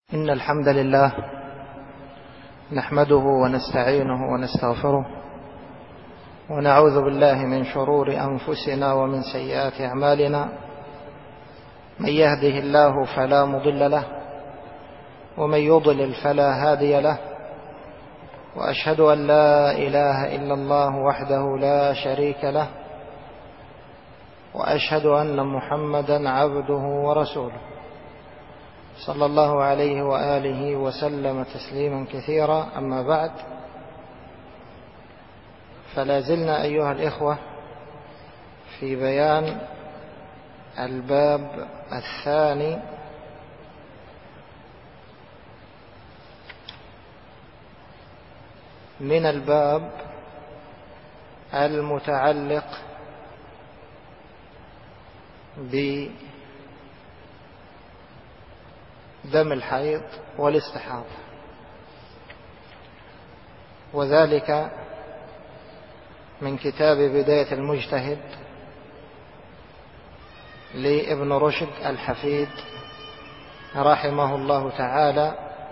إن الحمد لله نحمده ونستعينه ونستغفره ونعوذ بالله من شرور أنفسنا ومن سيئات أعمالنا. من يهده الله فلا مضل له ومن يضلل فلا هادي له، وأشهد أن لا إله إلا الله وحده لا شريك له، وأشهد أن محمدا عبده ورسوله صلى الله عليه وآله وسلم تسليما كثيرا. أما بعد، فلا زلنا أيها الإخوة في بيان الباب الثاني من الباب المتعلق بدم الحيض والاستحاضة، وذلك من كتاب بداية المجتهد لابن رشد الحفيد رحمه الله تعالى،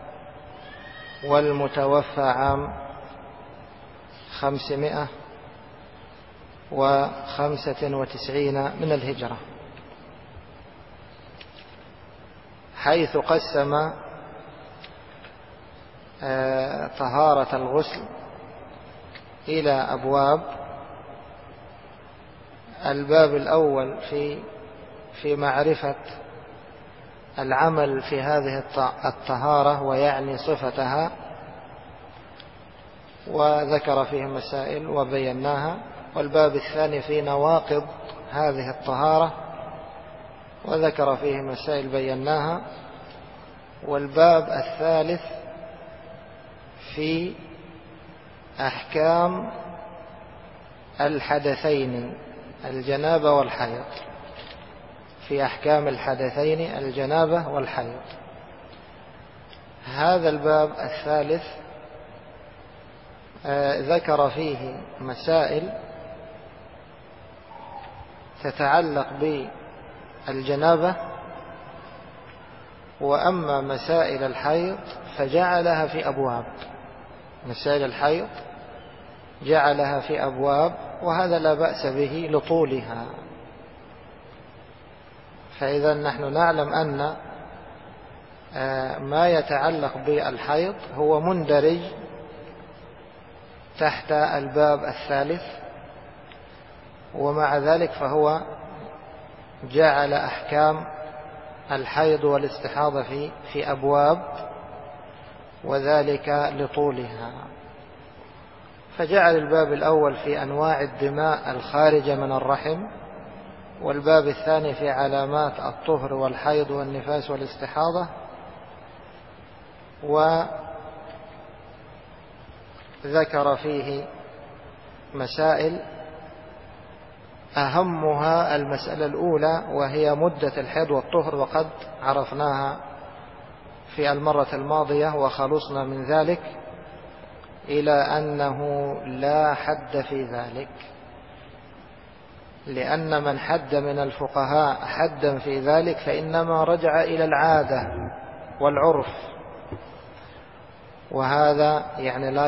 والمتوفى عام 595 من الهجرة، حيث قسم طهارة الغسل إلى أبواب. الباب الأول في معرفة العمل في هذه الطهارة، ويعني صفتها، وذكر فيه مسائل وبيناها. والباب الثاني في نواقض هذه الطهارة، وذكر فيه مسائل بيناها. والباب الثالث في أحكام الحدثين الجنابة والحيض، في أحكام الحدثين الجنابة والحيض. هذا الباب الثالث ذكر فيه مسائل تتعلق بالجنابة، وأما مسائل الحيض فجعلها في أبواب. مسائل الحيض جعلها في أبواب، وهذا لا بأس به لطولها. فإذا نحن نعلم أن ما يتعلق بالحيض هو مندرج تحت الباب الثالث، ومع ذلك فهو جعل أحكام الحيض والاستحاضة في أبواب، وذلك لطولها. فجعل الباب الأول في أنواع الدماء الخارجة من الرحم، والباب الثاني في علامات الطهر والحيض والنفاس والاستحاضة، وذكر فيه مسائل أهمها المسألة الأولى، وهي مدة الحيض والطهر، وقد عرفناها في المرة الماضية وخلصنا من ذلك إلى أنه لا حد في ذلك، لأن من حد من الفقهاء حدا في ذلك فإنما رجع إلى العادة والعرف، وهذا يعني لا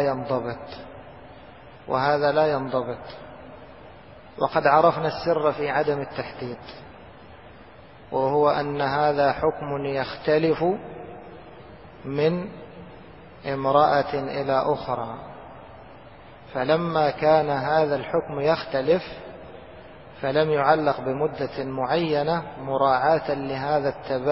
ينضبط. وقد عرفنا السر في عدم التحديد، وهو أن هذا حكم يختلف من امرأة إلى أخرى. فلما كان هذا الحكم يختلف فلم يعلق بمدة معينة مراعاة لهذا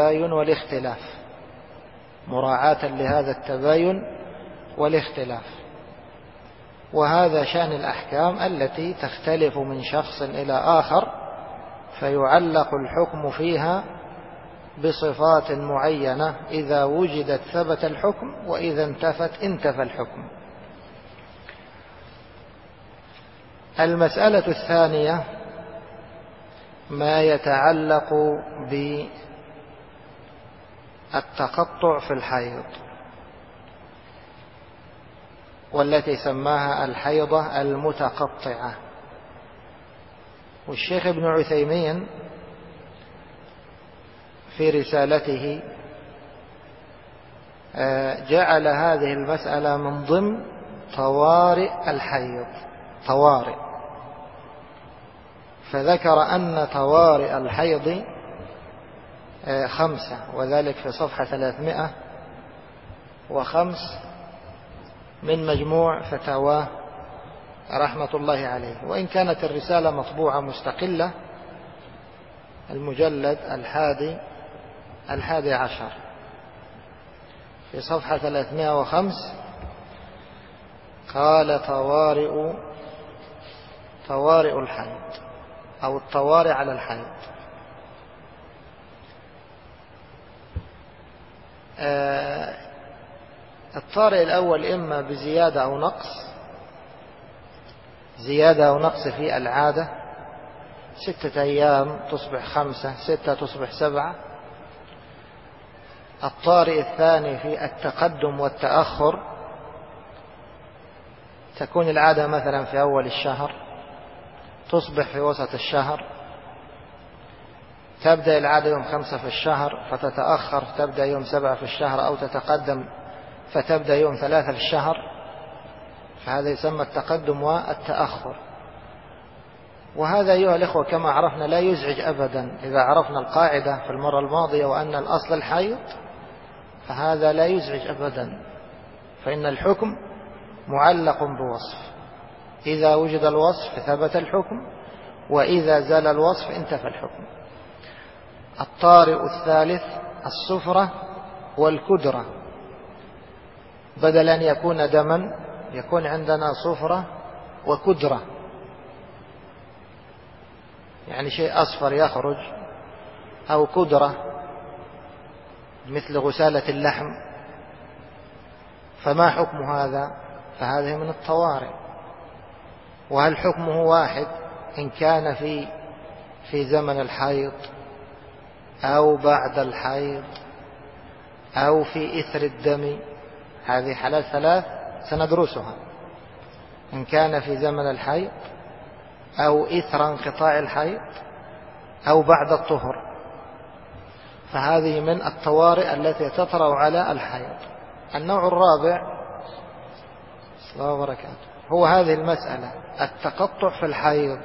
التباين والاختلاف. وهذا شأن الأحكام التي تختلف من شخص إلى آخر، فيعلق الحكم فيها بصفات معينة، إذا وجدت ثبت الحكم، وإذا انتفى الحكم. المسألة الثانية ما يتعلق بالتقطع في الحيض، والتي سماها الحيضة المتقطعة. والشيخ ابن عثيمين في رسالته جعل هذه المسألة من ضمن طوارئ الحيض، طوارئ، فذكر أن طوارئ الحيض 5، وذلك في صفحة 305 من مجموع فتاواه رحمة الله عليه. وإن كانت الرسالة مطبوعة مستقلة، المجلد 11 في صفحة 305 قال طوارئ الحيض أو الطوارئ على الحيض. الطارئ الأول إما بزيادة أو نقص، زيادة أو نقص في العادة، 6 أيام تصبح 5، 6 تصبح 7. الطارئ الثاني في التقدم والتأخر، تكون العادة مثلا في أول الشهر تصبح في وسط الشهر، تبدأ العادة يوم 5 في الشهر فتتأخر تبدأ يوم 7 في الشهر، أو تتقدم فتبدأ يوم 3 في الشهر، فهذا يسمى التقدم والتأخر. وهذا أيها الإخوة كما عرفنا لا يزعج أبدا. إذا عرفنا القاعدة في المرة الماضية وأن الأصل الحيض، فهذا لا يزعج أبدا، فإن الحكم معلق بوصف، إذا وجد الوصف ثبت الحكم، وإذا زال الوصف انتفى الحكم. الطارئ الثالث الصفرة والكدرة، بدل أن يكون دما يكون عندنا صفرة وكدرة، يعني شيء أصفر يخرج، أو كدرة مثل غسالة اللحم. فما حكم هذا؟ فهذه من الطوارئ. وهل حكمه واحد إن كان في زمن الحيض أو بعد الحيض أو في إثر الدم؟ هذه حالات 3 سندرسها، إن كان في زمن الحيض أو إثر انقطاع الحيض أو بعد الطهر، فهذه من الطوارئ التي تطرأ على الحيض. النوع الرابع الله وبركاته هو هذه المسألة، التقطع في الحيض،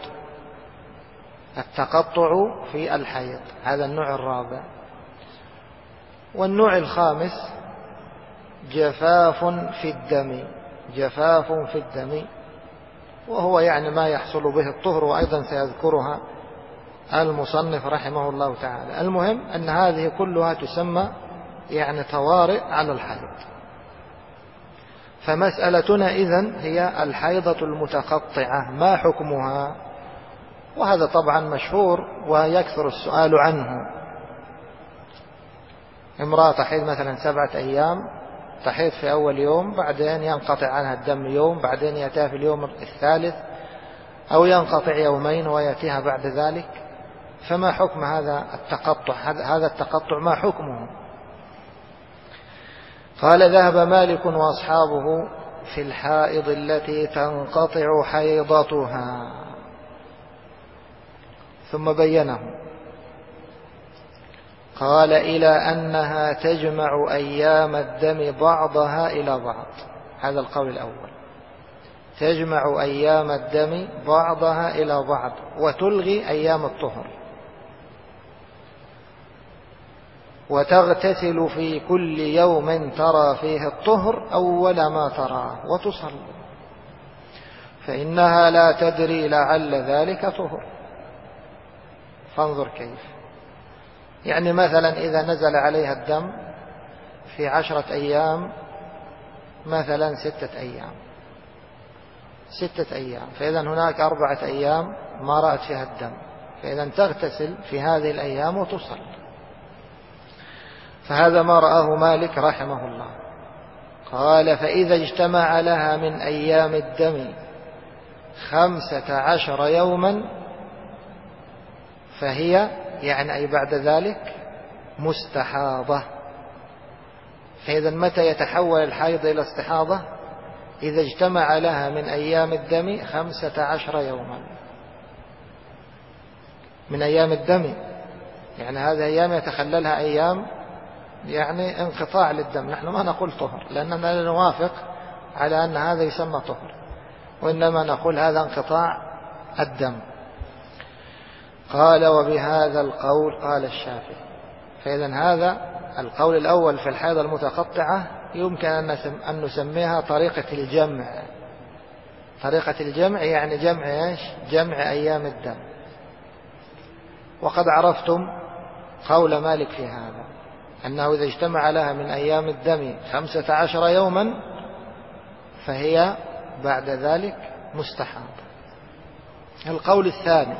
التقطع في الحيض، هذا النوع الرابع. والنوع الخامس جفاف في الدم، جفاف في الدم، وهو يعني ما يحصل به الطهر، وأيضا سيذكرها المصنف رحمه الله تعالى. المهم أن هذه كلها تسمى يعني طوارئ على الحيض. فمسألتنا إذن هي الحيضة المتقطعة، ما حكمها؟ وهذا طبعا مشهور ويكثر السؤال عنه. امرأة تحيض مثلا 7 أيام، تحيض في أول يوم، بعدين ينقطع عنها الدم يوم، بعدين يأتيها في اليوم الثالث، أو ينقطع يومين ويأتيها بعد ذلك. فما حكم هذا التقطع؟ هذا التقطع ما حكمه؟ قال ذهب مالك وأصحابه في الحائض التي تنقطع حيضتها، ثم بينه قال إلى أنها تجمع أيام الدم بعضها إلى بعض. هذا القول الأول، تجمع أيام الدم بعضها إلى بعض وتلغي أيام الطهر، وتغتسل في كل يوم ترى فيه الطهر أول ما تراه وتصلي، فإنها لا تدري لعل ذلك طهر. فانظر كيف، يعني مثلا إذا نزل عليها الدم في 10 أيام، مثلا 6 أيام، 6 أيام، فإذا هناك 4 أيام ما رأت فيها الدم، فإذا تغتسل في هذه الأيام وتصلي. فهذا ما رآه مالك رحمه الله. قال فإذا اجتمع لها من أيام الدم 15 يوما فهي يعني أي بعد ذلك مستحاضة. فإذا متى يتحول الحيض إلى استحاضة؟ إذا اجتمع لها من أيام الدم 15 يوما من أيام الدم، يعني هذه أيام يتخللها أيام يعني انقطاع للدم. نحن ما نقول طهر لأننا لا نوافق على أن هذا يسمى طهر، وإنما نقول هذا انقطاع الدم. قال وبهذا القول قال الشافعي. فإذا هذا القول الأول في الحيض المتقطعة يمكن أن نسميها طريقة الجمع. طريقة الجمع يعني جمع إيش؟ جمع أيام الدم. وقد عرفتم قول مالك في هذا، أنه إذا اجتمع لها من أيام الدم 15 يوما فهي بعد ذلك مستحاضة. القول الثاني: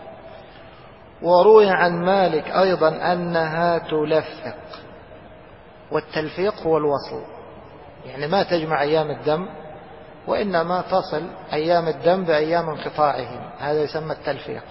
وروي عن مالك أيضا أنها تلفق، والتلفيق هو الوصل، يعني ما تجمع أيام الدم وإنما تصل أيام الدم بأيام انقطاعهم، هذا يسمى التلفيق.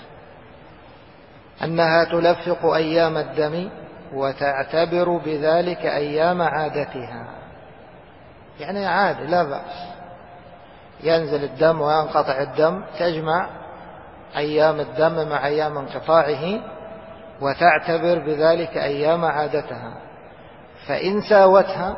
أنها تلفق أيام الدم وتعتبر بذلك أيام عادتها، يعني عادة لا بأس، ينزل الدم وينقطع الدم، تجمع أيام الدم مع أيام انقطاعه وتعتبر بذلك أيام عادتها. فإن ساوتها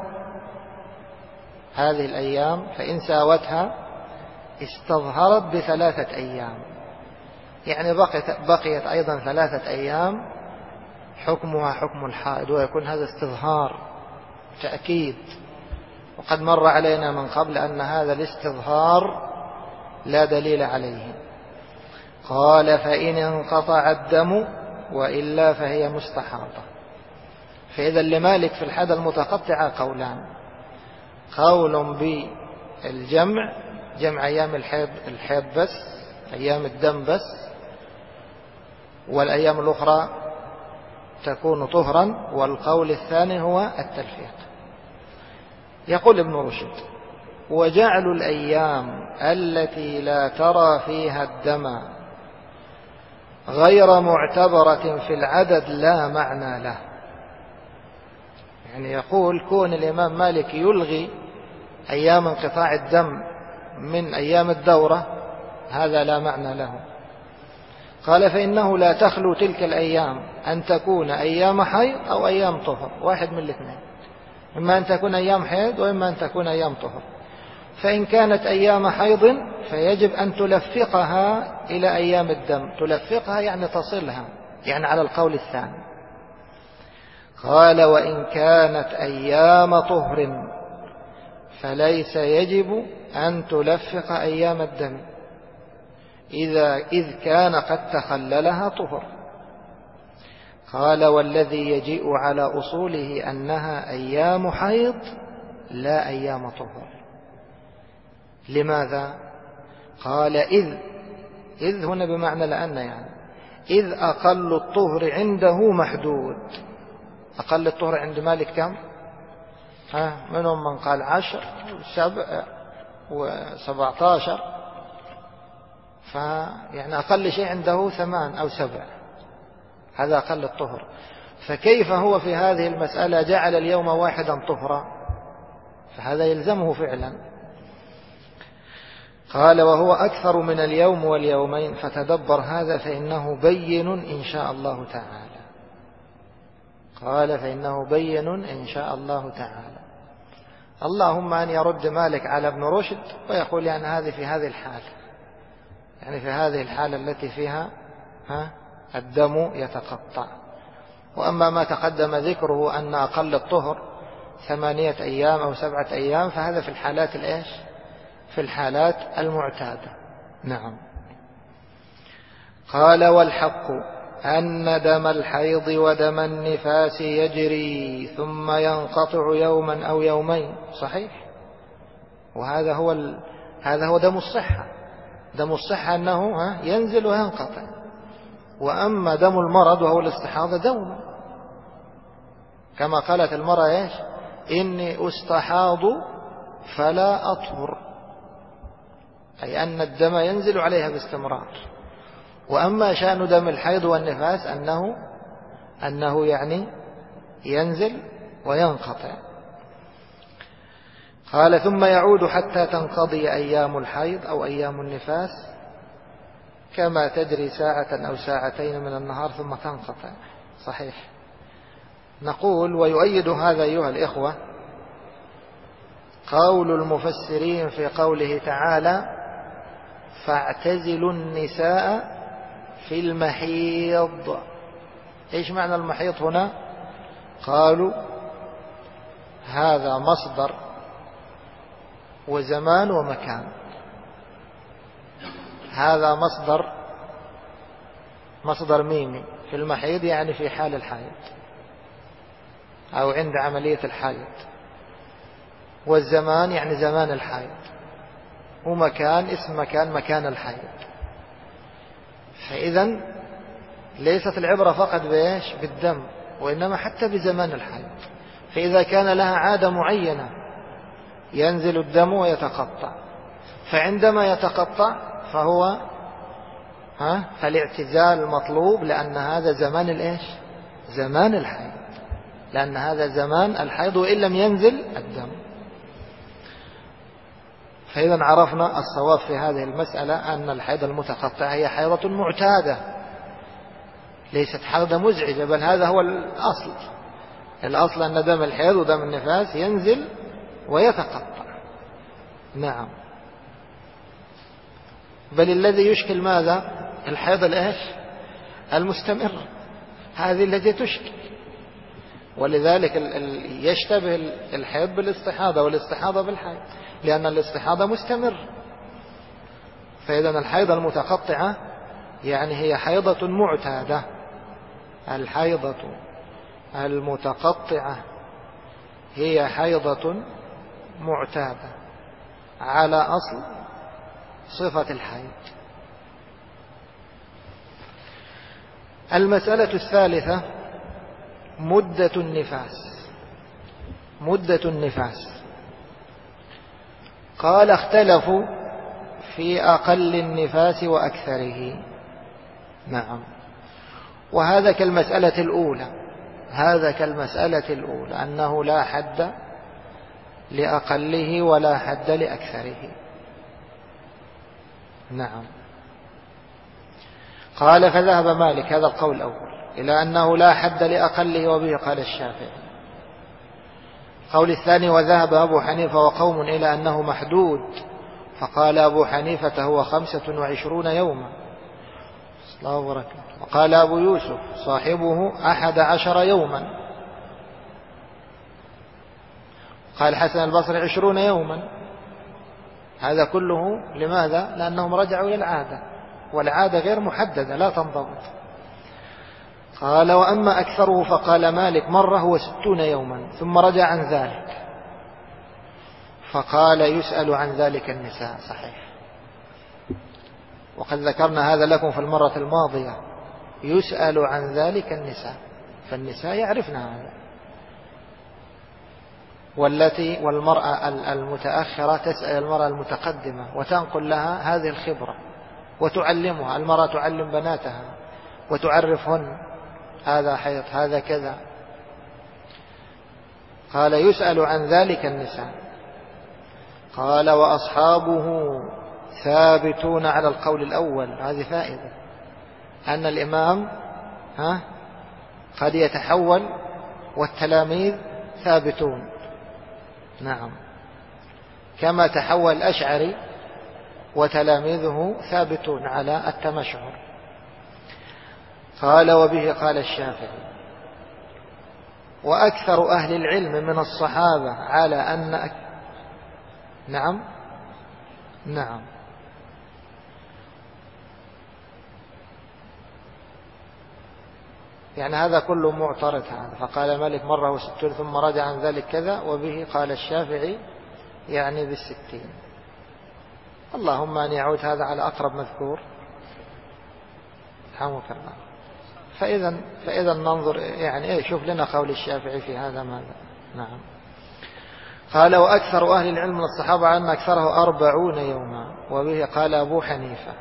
هذه الأيام، فإن ساوتها استظهرت ب3 أيام، يعني بقيت أيضا 3 أيام حكمها حكم الحائض، ويكون هذا استظهار تأكيد. وقد مر علينا من قبل أن هذا الاستظهار لا دليل عليه. قال فإن انقطع الدم وإلا فهي مستحاضة. فإذا لمالك في الحيض المتقطعة قولان: قول بالجمع، جمع أيام الحيض بس، أيام الدم بس، والأيام الأخرى تكون طهرا، والقول الثاني هو التلفيق. يقول ابن رشد: وجعل الأيام التي لا ترى فيها الدم غير معتبرة في العدد لا معنى له. يعني يقول كون الإمام مالك يلغي أيام انقطاع الدم من أيام الدورة هذا لا معنى له. قال فإنه لا تخلو تلك الأيام أن تكون أيام حيض أو أيام طهر، واحد من الاثنين، إما أن تكون أيام حيض وإما أن تكون أيام طهر. فإن كانت أيام حيض فيجب أن تلفقها إلى أيام الدم، تلفقها يعني تصلها، يعني على القول الثاني. قال وإن كانت أيام طهر فليس يجب أن تلفق أيام الدم إذ كان قد تخللها طهر. قال والذي يجيء على أصوله أنها أيام حيض لا أيام طهر. لماذا؟ قال إذ هنا بمعنى لأن، يعني إذ أقل الطهر عنده محدود. أقل الطهر عند مالك كم؟ منهم من قال 10 و7 و17، فيعني أقل شيء عنده 8 أو 7، هذا أقل الطهر. فكيف هو في هذه المسألة جعل اليوم واحدا طهرا؟ فهذا يلزمه فعلا. قال وهو أكثر من اليوم واليومين، فتدبر هذا فإنه بين إن شاء الله تعالى. قال فإنه بين إن شاء الله تعالى. اللهم أن يرد مالك على ابن رشد ويقول يعني هذه في هذه الحالة، يعني في هذه الحالة التي فيها الدم يتقطع. وأما ما تقدم ذكره أن أقل الطهر 8 أيام أو 7 أيام فهذا في الحالات الإيش؟ في الحالات المعتادة. نعم. قال والحق أن دم الحيض ودم النفاس يجري ثم ينقطع يوما أو يومين. صحيح، وهذا هو دم الصحة. دم الصحة أنه ينزل وينقطع. وأما دم المرض وهو الاستحاضة دوما، كما قالت المرأة إيش؟ إني أستحاض فلا أطهر، أي أن الدم ينزل عليها باستمرار. وأما شأن دم الحيض والنفاس أنه يعني ينزل وينقطع. قال ثم يعود حتى تنقضي أيام الحيض أو أيام النفاس، كما تجري ساعة أو ساعتين من النهار ثم تنقطع. صحيح. نقول ويؤيد هذا أيها الإخوة قول المفسرين في قوله تعالى فاعتزلوا النساء في المحيض. إيش معنى المحيض هنا؟ قالوا هذا مصدر وزمان ومكان. هذا مصدر ميمي في المحيض يعني في حال الحيض أو عند عملية الحيض، والزمان يعني زمان الحيض، ومكان اسم مكان الحيض. فإذا ليست العبرة فقط بإيش؟ بالدم، وإنما حتى بزمان الحيض. فإذا كان لها عادة معينة ينزل الدم ويتقطع، فعندما يتقطع فهو فالاعتزال مطلوب، لأن هذا زمان الإيش؟ زمان الحيض، لأن هذا زمان الحيض وإن لم ينزل الدم. فإذا عرفنا الصواب في هذه المسألة أن الحيض المتقطع هي حيضة معتادة، ليست حيضة مزعجة، بل هذا هو الأصل أن دم الحيض ودم النفاس ينزل ويتقطع. نعم. بل الذي يشكل ماذا؟ الحيض الإيش؟ المستمر، هذه التي تشكل. ولذلك يشتبه الحيض بالاستحاضة والاستحاضة بالحيض، لأن الاستحاضة مستمر. فإذا الحيض المتقطعة يعني هي حيضة معتادة. الحيضة المتقطعة هي حيضة معتادة على أصل صفة الحيض. المسألة الثالثة مدة النفاس. قال اختلفوا في أقل النفاس وأكثره. نعم. وهذا كالمسألة الأولى، أنه لا حد لأقله ولا حد لأكثره. نعم. قال فذهب مالك، هذا القول الأول، إلى أنه لا حد لأقله، وبه قال الشافعي. القول الثاني وذهب أبو حنيفة وقوم إلى أنه محدود، فقال أبو حنيفة هو 25 يوما. وقال أبو يوسف صاحبه 11 يوما. قال حسن البصري 20 يوما. هذا كله لماذا؟ لأنهم رجعوا إلى العادة، والعادة غير محددة لا تنضبط. قال وأما أكثره فقال مالك مرة هو 60 يوما ثم رجع عن ذلك، فقال يسأل عن ذلك النساء. صحيح، وقد ذكرنا هذا لكم في المرة الماضية، يسأل عن ذلك النساء، فالنساء يعرفن هذا. والمرأة المتأخرة تسأل المرأة المتقدمة وتنقل لها هذه الخبرة وتعلمها. المرأة تعلم بناتها وتعرفهن هذا حيض هذا كذا. قال يسأل عن ذلك النساء. قال وأصحابه ثابتون على القول الأول. هذه فائدة، أن الإمام قد يتحول والتلاميذ ثابتون. نعم، كما تحول الأشعري وتلاميذه ثابتون على التمشعر. قال وبه قال الشافعي. وأكثر أهل العلم من الصحابة على أن نعم يعني هذا كله معترض هذا. فقال مالك مرة 60 ثم رجع عن ذلك كذا، وبه قال الشافعي يعني 60. اللهم أن يعود هذا على أقرب مذكور. رحمك الله. فإذا ننظر يعني شوف لنا قول الشافعي في هذا ماذا. نعم. قال وأكثر أهل العلم من الصحابة عن أكثره 40 يوما، وبه قال أبو حنيفة.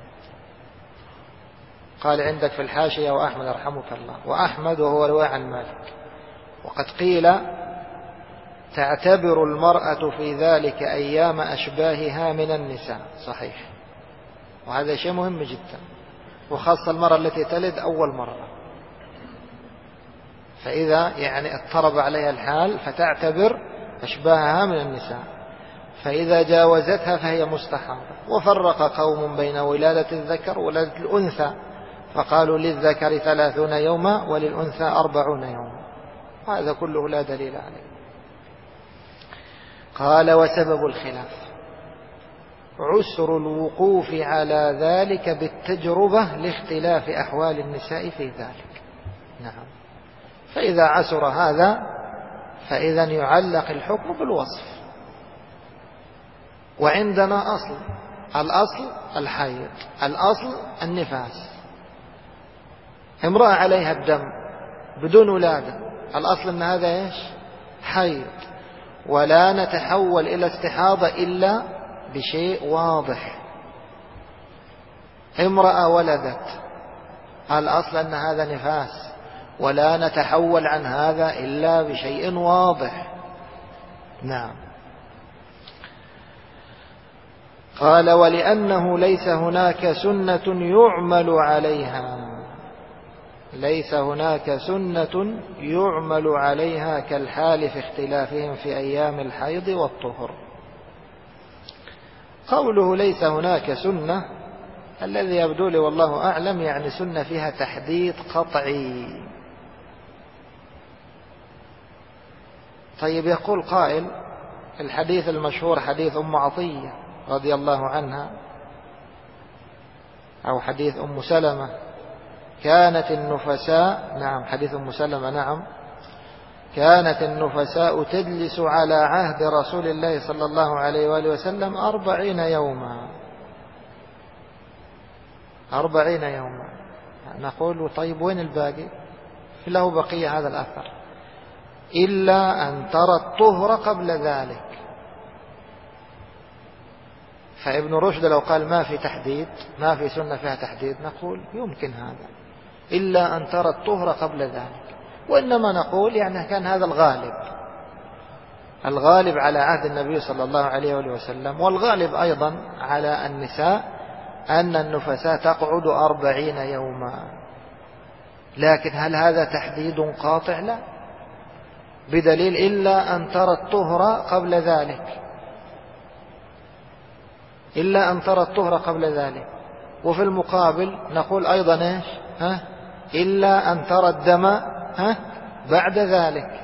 قال عندك في الحاشية وأحمد رحمك الله، وأحمد وهو رواية عن مالك. وقد قيل تعتبر المرأة في ذلك أيام أشباهها من النساء. صحيح، وهذا شيء مهم جدا، وخاصة المرأة التي تلد أول مرة. فإذا يعني اضطرب عليها الحال فتعتبر أشباهها من النساء، فإذا جاوزتها فهي مستحاضة. وفرق قوم بين ولادة الذكر وولادة الأنثى، فقالوا للذكر 30 يوما وللأنثى 40 يوما، هذا كله لا دليل عليه. قال: وسبب الخلاف عسر الوقوف على ذلك بالتجربة لاختلاف أحوال النساء في ذلك. نعم. فإذا عسر هذا فإذا يعلق الحكم بالوصف. وعندنا أصل، الأصل الحيض، الأصل النفاس. امرأة عليها الدم بدون ولادة، الأصل أن هذا إيش؟ حيض، ولا نتحول إلى استحاضة إلا بشيء واضح. امرأة ولدت، الأصل أن هذا نفاس، ولا نتحول عن هذا إلا بشيء واضح. نعم. قال: ولأنه ليس هناك سنة يعمل عليها، ليس هناك سنة يعمل عليها كالحال في اختلافهم في أيام الحيض والطهر. قوله ليس هناك سنة، الذي يبدو لي والله أعلم يعني سنة فيها تحديد قطعي. طيب، يقول قائل: الحديث المشهور حديث أم عطية رضي الله عنها، أو حديث أم سلمة، كانت النفساء، نعم حديث أم سلمة، نعم، كانت النفساء تجلس على عهد رسول الله صلى الله عليه وآله وسلم 40 يوما، 40 يوما. نقول: طيب وين الباقي؟ له بقية هذا الأثر، إلا أن ترى الطهر قبل ذلك. فابن رشد لو قال ما في تحديد، ما في سنة فيها تحديد، نقول يمكن هذا، إلا أن ترى الطهر قبل ذلك. وإنما نقول يعني كان هذا الغالب، الغالب على عهد النبي صلى الله عليه وسلم، والغالب أيضا على النساء أن النفساء تقعد 40 يوما. لكن هل هذا تحديد قاطع؟ لا، بدليل إلا أن ترى الطهر قبل ذلك، إلا أن ترى الطهر قبل ذلك. وفي المقابل نقول أيضا إيش؟ إلا أن ترى الدم بعد ذلك.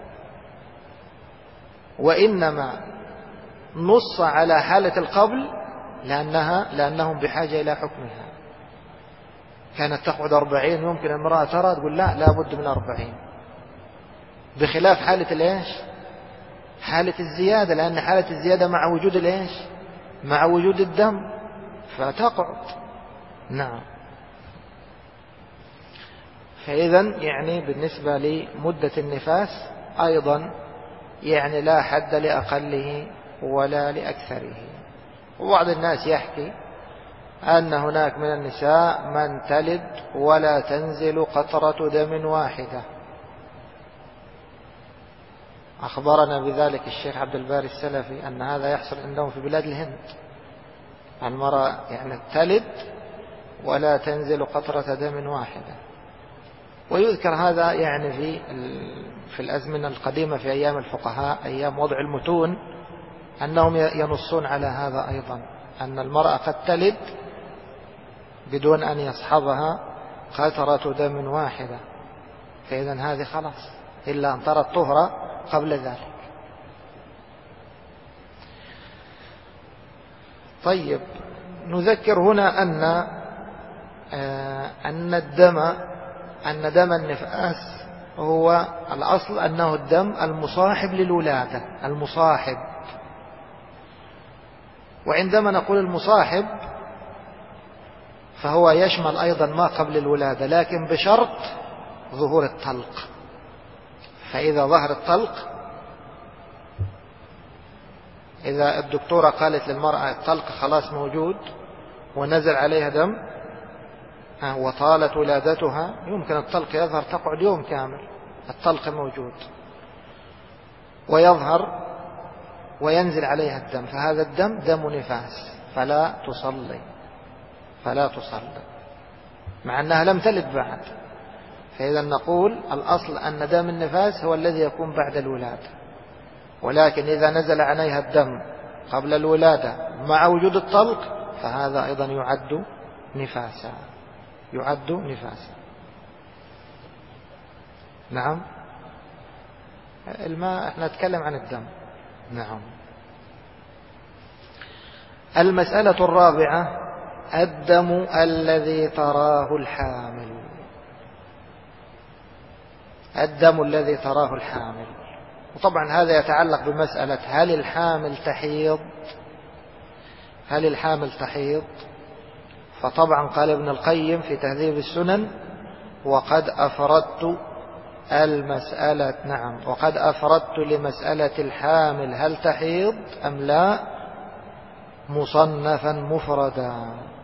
وإنما نص على حالة القبل لأنهم بحاجة إلى حكمها. كانت تقعد 40، يمكن المرأة ترى تقول لا بد من 40، بخلاف حالة الإيش؟ حالة الزيادة، لأن حالة الزيادة مع وجود الإيش؟ مع وجود الدم، فتقعد. نعم. فإذا يعني بالنسبة لمدة النفاس أيضا يعني لا حد لأقله ولا لأكثره. وبعض الناس يحكي أن هناك من النساء من تلد ولا تنزل قطرة دم واحدة. أخبرنا بذلك الشيخ عبد الباري السلفي أن هذا يحصل عندهم في بلاد الهند، المرأة يعني تلد ولا تنزل قطرة دم واحدة. ويذكر هذا يعني في الأزمنة القديمة في أيام الفقهاء، أيام وضع المتون، أنهم ينصون على هذا أيضا، أن المرأة قد تلد بدون أن يصحبها قطرة دم واحدة، فإذا هذه خلاص، إلا أن ترى الطهر قبل ذلك. طيب، نذكر هنا أن دم النفاس هو الأصل أنه الدم المصاحب للولادة، المصاحب. وعندما نقول المصاحب فهو يشمل أيضا ما قبل الولادة، لكن بشرط ظهور الطلق. فإذا ظهر الطلق، إذا الدكتورة قالت للمرأة الطلق خلاص موجود ونزل عليها دم وطالت ولادتها، يمكن الطلق يظهر تقعد يوم كامل، الطلق موجود ويظهر وينزل عليها الدم، فهذا الدم دم نفاس، فلا تصلي مع أنها لم تلد بعد. فإذا نقول الأصل أن دم النفاس هو الذي يكون بعد الولادة، ولكن إذا نزل عليها الدم قبل الولادة مع وجود الطلق فهذا أيضا يعد نفاسا، يعد نفاسا. نعم. الماء احنا نتكلم عن الدم. نعم. المسألة الرابعة الدم الذي تراه الحامل. الدم الذي تراه الحامل، وطبعا هذا يتعلق بمسألة هل الحامل تحيض، هل الحامل تحيض؟ فطبعا قال ابن القيم في تهذيب السنن وقد أفردت المسألة، نعم، وقد أفردت لمسألة الحامل هل تحيض أم لا مصنفا مفردا،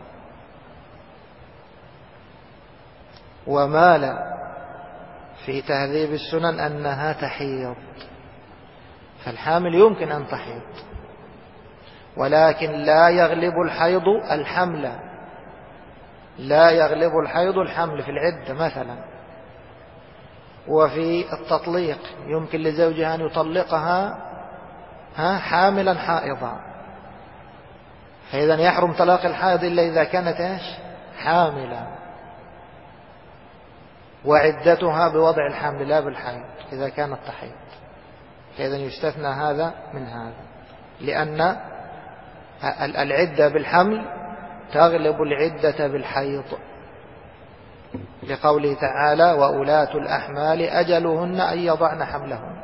ومال في تهذيب السنن أنها تحيض. فالحامل يمكن أن تحيض، ولكن لا يغلب الحيض الحمل، لا يغلب الحيض الحمل في العدة مثلا. وفي التطليق يمكن لزوجها أن يطلقها حاملا حائضا، فإذا يحرم طلاق الحائض إلا إذا كانت إيش؟ حاملا، وعدتها بوضع الحمل لا بالحيض إذا كانت تحيض. فإذا يستثنى هذا من هذا، لأن العدة بالحمل تغلب العدة بالحيض، لقوله تعالى وأولاة الأحمال أجلهن أن يضعن حملهن.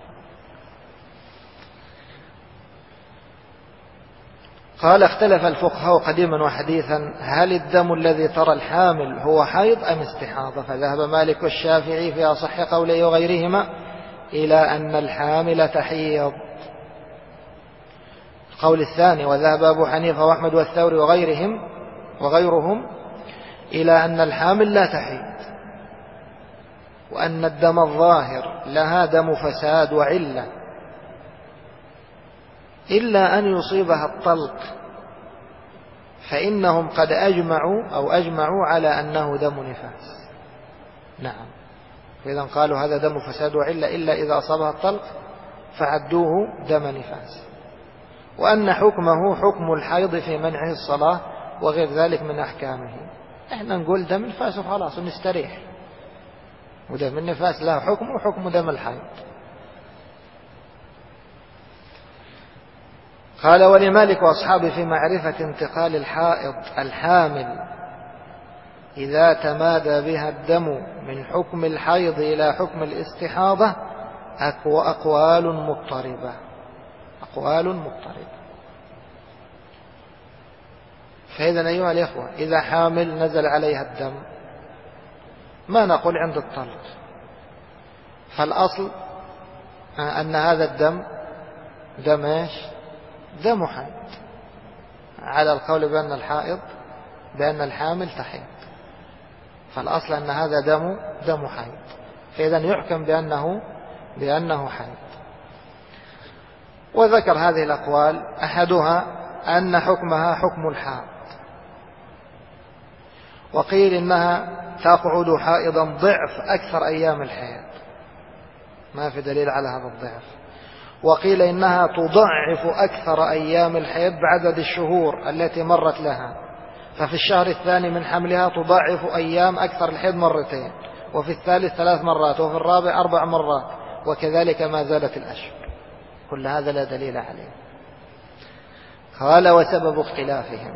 قال اختلف الفقهاء قديما وحديثا هل الدم الذي ترى الحامل هو حيض أم استحاضة؟ فذهب مالك والشافعي في أصح قولي وغيرهما إلى أن الحامل تحيض. القول الثاني وذهب أبو حنيفة وأحمد والثوري وغيرهم إلى أن الحامل لا تحيض، وأن الدم الظاهر لها دم فساد وعلة، إلا أن يصيبها الطلق، فإنهم قد أجمعوا على أنه دم نفاس. نعم. فإذا قالوا هذا دم فساد وعلة إلا إذا أصابها الطلق فعدوه دم نفاس، وأن حكمه حكم الحيض في منعه الصلاة وغير ذلك من أحكامه. احنا نقول دم النفاس وخلاص ونستريح، ودم النفاس له حكم وحكم دم الحيض. قال ولمالك وأصحابه في معرفة انتقال الحائض الحامل إذا تمادى بها الدم من حكم الحيض إلى حكم الاستحاضة أقوال مضطربة. فإذا أيها الإخوة إذا حامل نزل عليها الدم ما نقول عند الطلق، فالأصل أن هذا الدم دم إيش؟ دم حيض، على القول بأن الحامل تحيض، فالأصل أن هذا دم حيض، فإذا يحكم بأنه حيض. وذكر هذه الأقوال أحدها أن حكمها حكم الحائض، وقيل إنها تقعد حائضا ضعف أكثر أيام الحيض، ما في دليل على هذا الضعف. وقيل إنها تضعف أكثر أيام الحيض بعدد الشهور التي مرت لها، ففي الشهر الثاني من حملها تضعف أيام أكثر الحيض مرتين، وفي الثالث 3 مرات، وفي الرابع 4 مرات، وكذلك ما زالت الأشهر. كل هذا لا دليل عليه. قال وسبب اختلافهم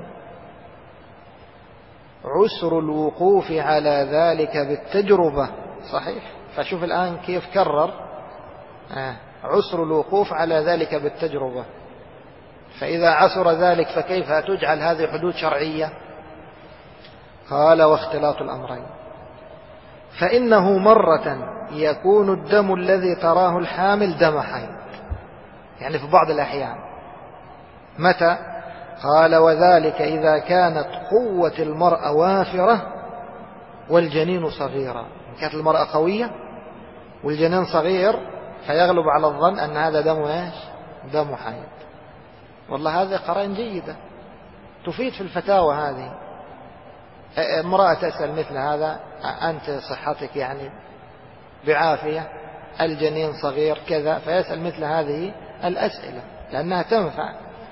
عسر الوقوف على ذلك بالتجربة. صحيح. فشوف الآن كيف كرر عسر الوقوف على ذلك بالتجربة، فإذا عسر ذلك فكيف تجعل هذه حدود شرعية؟ قال واختلاط الأمرين، فإنه مرة يكون الدم الذي تراه الحامل دم حيض، يعني في بعض الأحيان. متى؟ قال وذلك إذا كانت قوة المرأة وافرة والجنين صغيرا. إن كانت المرأة قوية والجنين صغير فيغلب على الظن أن هذا دم إيش؟ دم حيض. والله هذه قرائن جيدة تفيد في الفتاوى هذه. امرأة تسأل مثل هذا: أنت صحتك يعني بعافية، الجنين صغير كذا، فيسأل مثل هذه الأسئلة لأنها تنفع.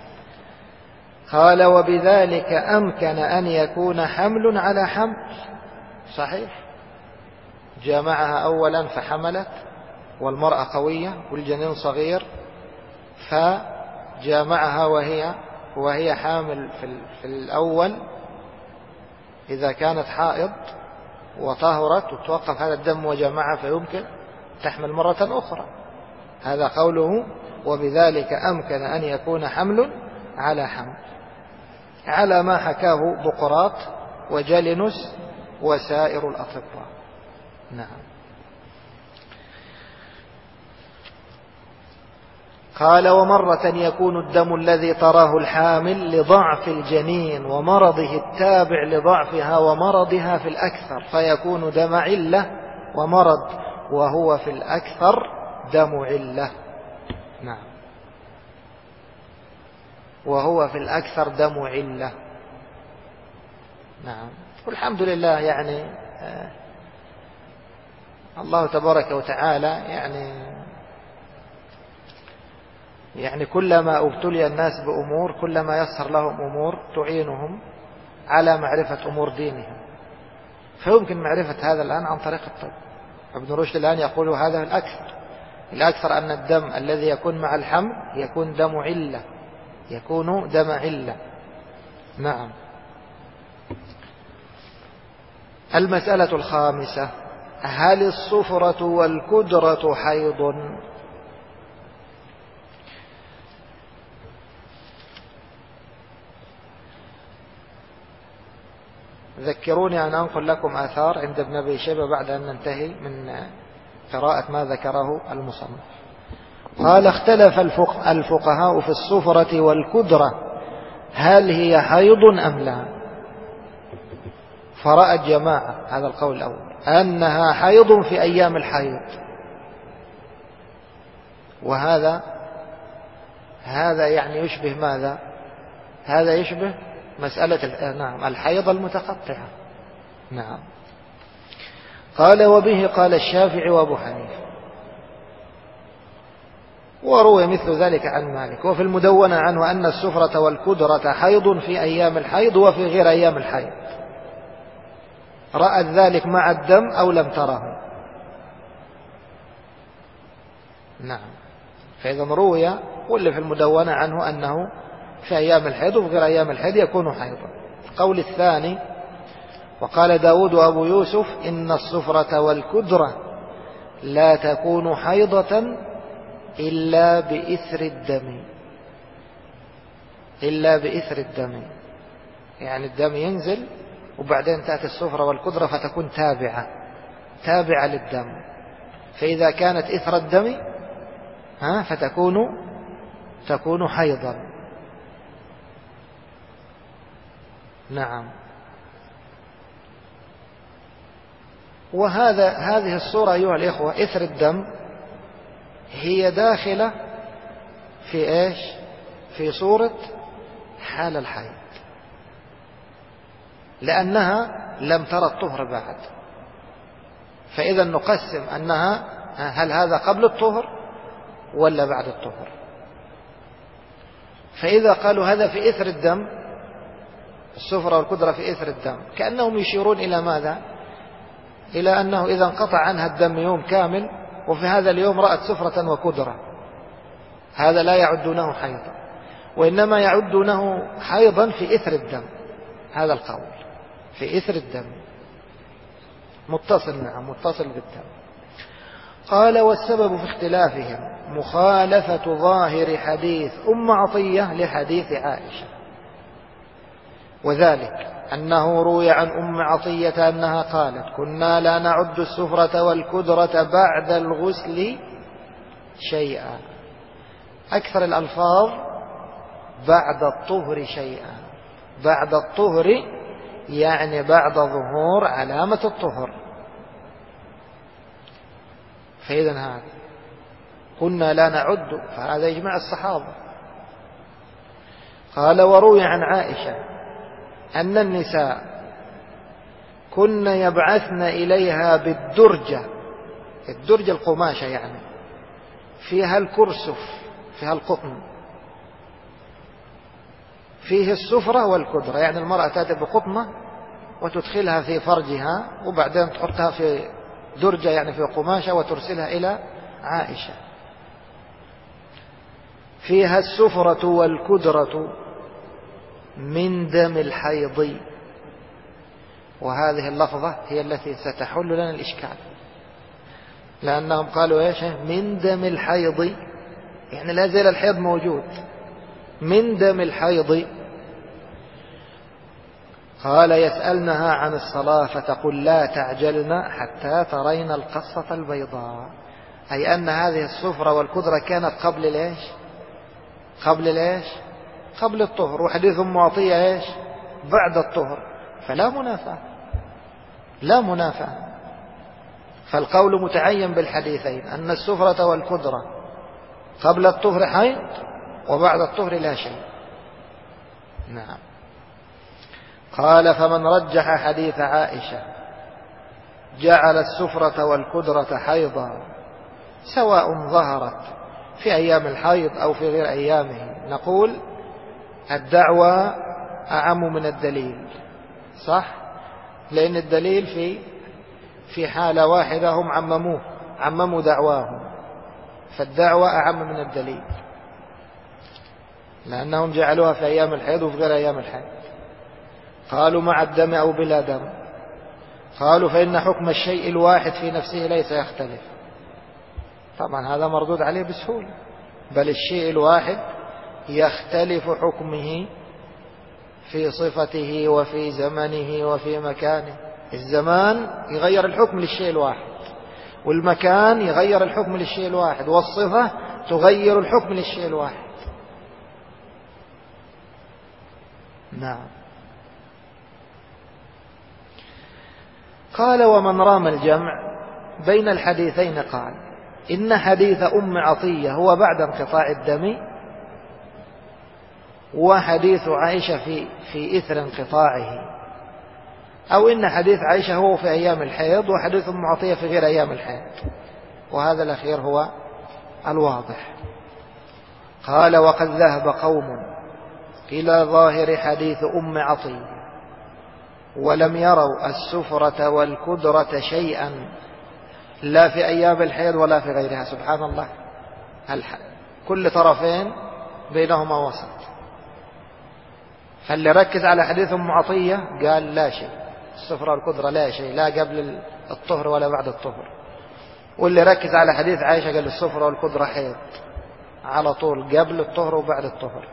قال: وبذلك أمكن أن يكون حمل على حمل. صحيح، جامعها أولا فحملت، والمرأة قوية والجنين صغير، فجامعها وهي حامل في الأول. إذا كانت حائض وطهرت وتوقف هذا الدم وجامعها فيمكن تحمل مرة أخرى. هذا قوله: وبذلك أمكن أن يكون حمل على حمل، على ما حكاه بقراط وجالينوس وسائر الأطباء. نعم. قال: ومرة يكون الدم الذي تراه الحامل لضعف الجنين ومرضه التابع لضعفها ومرضها في الأكثر، فيكون دم علة ومرض، وهو في الأكثر دم علة. نعم، وهو في الأكثر دم علة. نعم. والحمد لله يعني الله تبارك وتعالى يعني كلما ابتلي الناس بأمور كلما يسر لهم أمور تعينهم على معرفة أمور دينهم. فيمكن معرفة هذا الآن عن طريق الطب. ابن رشد الآن يقول هذا الأكثر أن الدم الذي يكون مع الحمل يكون دم علة، يكون دم علة. نعم. المسألة الخامسة: هل الصفرة والكدرة حيض؟ ذكروني أن أنقل لكم آثار عند ابن أبي شيبة بعد أن ننتهي من قراءة ما ذكره المصنف. قال: اختلف الفقهاء في الصفرة والكدرة هل هي حيض أم لا؟ فرأى الجماعة، هذا القول الأول، أنها حيض في أيام الحيض. وهذا يعني يشبه ماذا؟ هذا يشبه مسألة الحيض المتقطعة. نعم. قال: وبه قال الشافعي وأبو حنيفة، وروي مثل ذلك عن مالك. وفي المدونة عنه أن السفرة والكدرة حيض في أيام الحيض وفي غير أيام الحيض. رأت ذلك مع الدم أو لم تره. نعم. فإذا روي واللي في المدونة عنه أنه في أيام الحيض وفي غير أيام الحيض يكون حيضا. القول الثاني: وقال داود وأبو يوسف إن الصفرة والكدرة لا تكون حيضة إلا بإثر الدم، يعني الدم ينزل وبعدين تأتي الصفرة والكدرة فتكون تابعة للدم. فإذا كانت إثر الدم فتكون حيضا. نعم. هذه الصورة أيها الإخوة، إثر الدم، هي داخلة في إيش؟ في صورة حال الحيض، لأنها لم ترى الطهر بعد. فإذا نقسم أنها هل هذا قبل الطهر ولا بعد الطهر. فإذا قالوا هذا في إثر الدم، الصفرة والكدرة في إثر الدم، كأنهم يشيرون إلى ماذا؟ إلى أنه إذا انقطع عنها الدم يوم كامل وفي هذا اليوم رأت صفرة وكدرة، هذا لا يعدونه حيضا، وإنما يعدونه حيضا في إثر الدم. هذا القول في إثر الدم متصل بالدم. قال: والسبب في اختلافهم مخالفة ظاهر حديث أم عطية لحديث عائشة، وذلك أنه روي عن أم عطية أنها قالت: كنا لا نعد السفرة والكدرة بعد الغسل شيئا. أكثر الألفاظ بعد الطهر شيئا، بعد الطهر يعني بعد ظهور علامة الطهر. فإذا هذا كنا لا نعد، فهذا يجمع الصحابة. قال: وروي عن عائشة أن النساء كن يبعثن إليها بالدرجة، الدرجة القماشة يعني، فيها الكرسف، فيها القطن، فيه السفرة والكدرة، يعني المرأة تأتي بقطنة وتدخلها في فرجها وبعدين تحطها في درجة يعني في قماشة وترسلها إلى عائشة. فيها السفرة والكدرة من دم الحيض. وهذه اللفظة هي التي ستحل لنا الإشكال، لأنهم قالوا إيش؟ من دم الحيض، يعني لا زال الحيض موجود. من دم الحيض. قال يسألنها عن الصلاة فتقول لا تعجلن حتى ترين القصة البيضاء، أي أن هذه الصفرة والكدرة كانت قبل الإيش؟ قبل الإيش؟ قبل الطهر. وحديث أم عطية إيش؟ بعد الطهر، فلا منافاة، لا منافاة. فالقول متعين بالحديثين أن السفرة والكدرة قبل الطهر حيض وبعد الطهر لا شيء. نعم. قال فمن رجح حديث عائشة جعل السفرة والكدرة حيضا سواء ظهرت في أيام الحيض أو في غير أيامه، نقول الدعوة أعم من الدليل، صح؟ لأن الدليل في حالة واحدة هم عمموا دعواهم، فالدعوة أعم من الدليل، لأنهم جعلوها في أيام الحيض وفي غير أيام الحيض. قالوا مع الدم أو بلا دم. قالوا فإن حكم الشيء الواحد في نفسه ليس يختلف. طبعا هذا مردود عليه بسهولة، بل الشيء الواحد يختلف حكمه في صفته وفي زمنه وفي مكانه. الزمان يغير الحكم للشيء الواحد، والمكان يغير الحكم للشيء الواحد، والصفة تغير الحكم للشيء الواحد. نعم. قال ومن رام الجمع بين الحديثين قال إن حديث أم عطية هو بعد انقطاع الدم، وحديث عائشة في إثر انقطاعه، أو إن حديث عائشة هو في أيام الحيض وحديث أم عطية في غير أيام الحيض، وهذا الأخير هو الواضح. قال وقد ذهب قوم إلى ظاهر حديث أم عطية ولم يروا السفرة والكدرة شيئا لا في أيام الحيض ولا في غيرها. سبحان الله، كل طرفين بينهما وسط. فاللي ركز على حديث أم عطية قال لا شيء، السفرة والكدرة لا شيء، لا قبل الطهر ولا بعد الطهر. واللي ركز على حديث عائشة قال السفرة والكدرة حيض على طول قبل الطهر وبعد الطهر.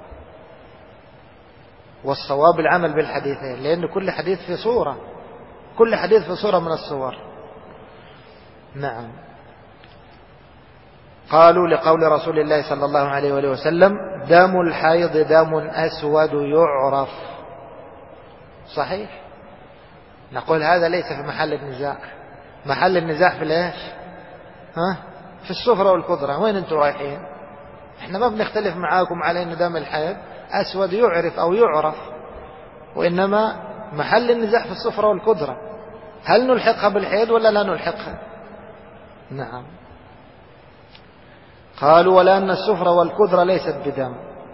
والصواب العمل بالحديثين، لأن كل حديث في صورة، كل حديث في صورة من الصور. نعم. قالوا لقول رسول الله صلى الله عليه وآله وسلم دم الحيض دم أسود يعرف. صحيح. نقول هذا ليس في محل النزاع. محل النزاع في ليش؟ في السفرة والكدرة. وين انتم رايحين؟ احنا ما بنختلف معاكم على ان دم الحيض أسود يعرف أو يعرف، وإنما محل النزاع في السفرة والكدرة، هل نلحقها بالحيض ولا لا نلحقها؟ نعم. قالوا ولأن السفرة والكدرة ليست بدم،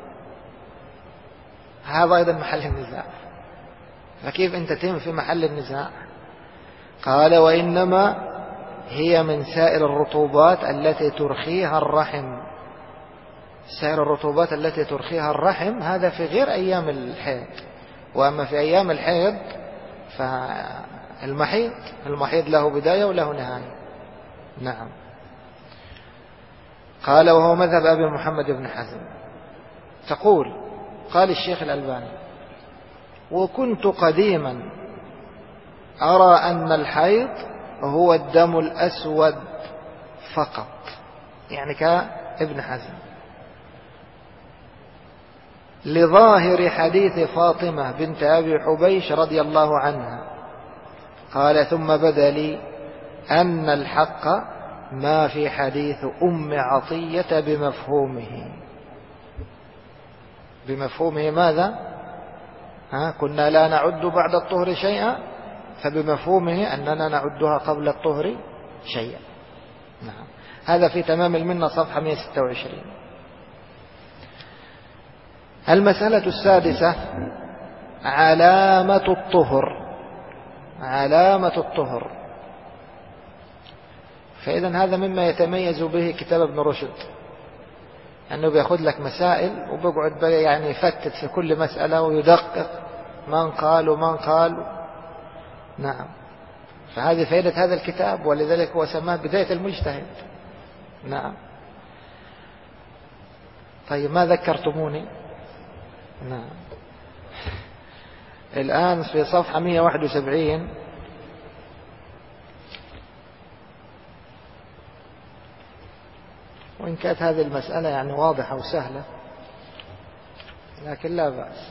هذا أيضا محل النزاع، فكيف أنت تنفي محل النزاع؟ قال وإنما هي من سائر الرطوبات التي ترخيها الرحم. سائر الرطوبات التي ترخيها الرحم هذا في غير أيام الحيض، وأما في أيام الحيض فالمحيض له بداية وله نهاية. نعم. قال وهو مذهب أبي محمد بن حزم. تقول قال الشيخ الألباني وكنت قديما أرى أن الحيض هو الدم الأسود فقط، يعني كابن حزم، لظاهر حديث فاطمة بنت أبي حبيش رضي الله عنها. قال ثم بدا لي أن الحق ما في حديث أم عطية بمفهومه. بمفهومه ماذا؟ كنا لا نعد بعد الطهر شيئا فبمفهومه أننا نعدها قبل الطهر شيئا. نعم. هذا في تمام المنة صفحة 126. المسألة السادسة علامة الطهر. علامة الطهر. فإذا هذا مما يتميز به كتاب ابن رشد، أنه بيأخذ لك مسائل وبيقعد يعني يفتت في كل مسألة ويدقق من قال ومن قال. نعم. فهذه فائدة هذا الكتاب، ولذلك هو سماه بداية المجتهد. نعم. طيب ما ذكرتموني؟ نعم. الآن في صفحة 171 وإن كانت هذه المسألة يعني واضحة وسهلة لكن لا بأس.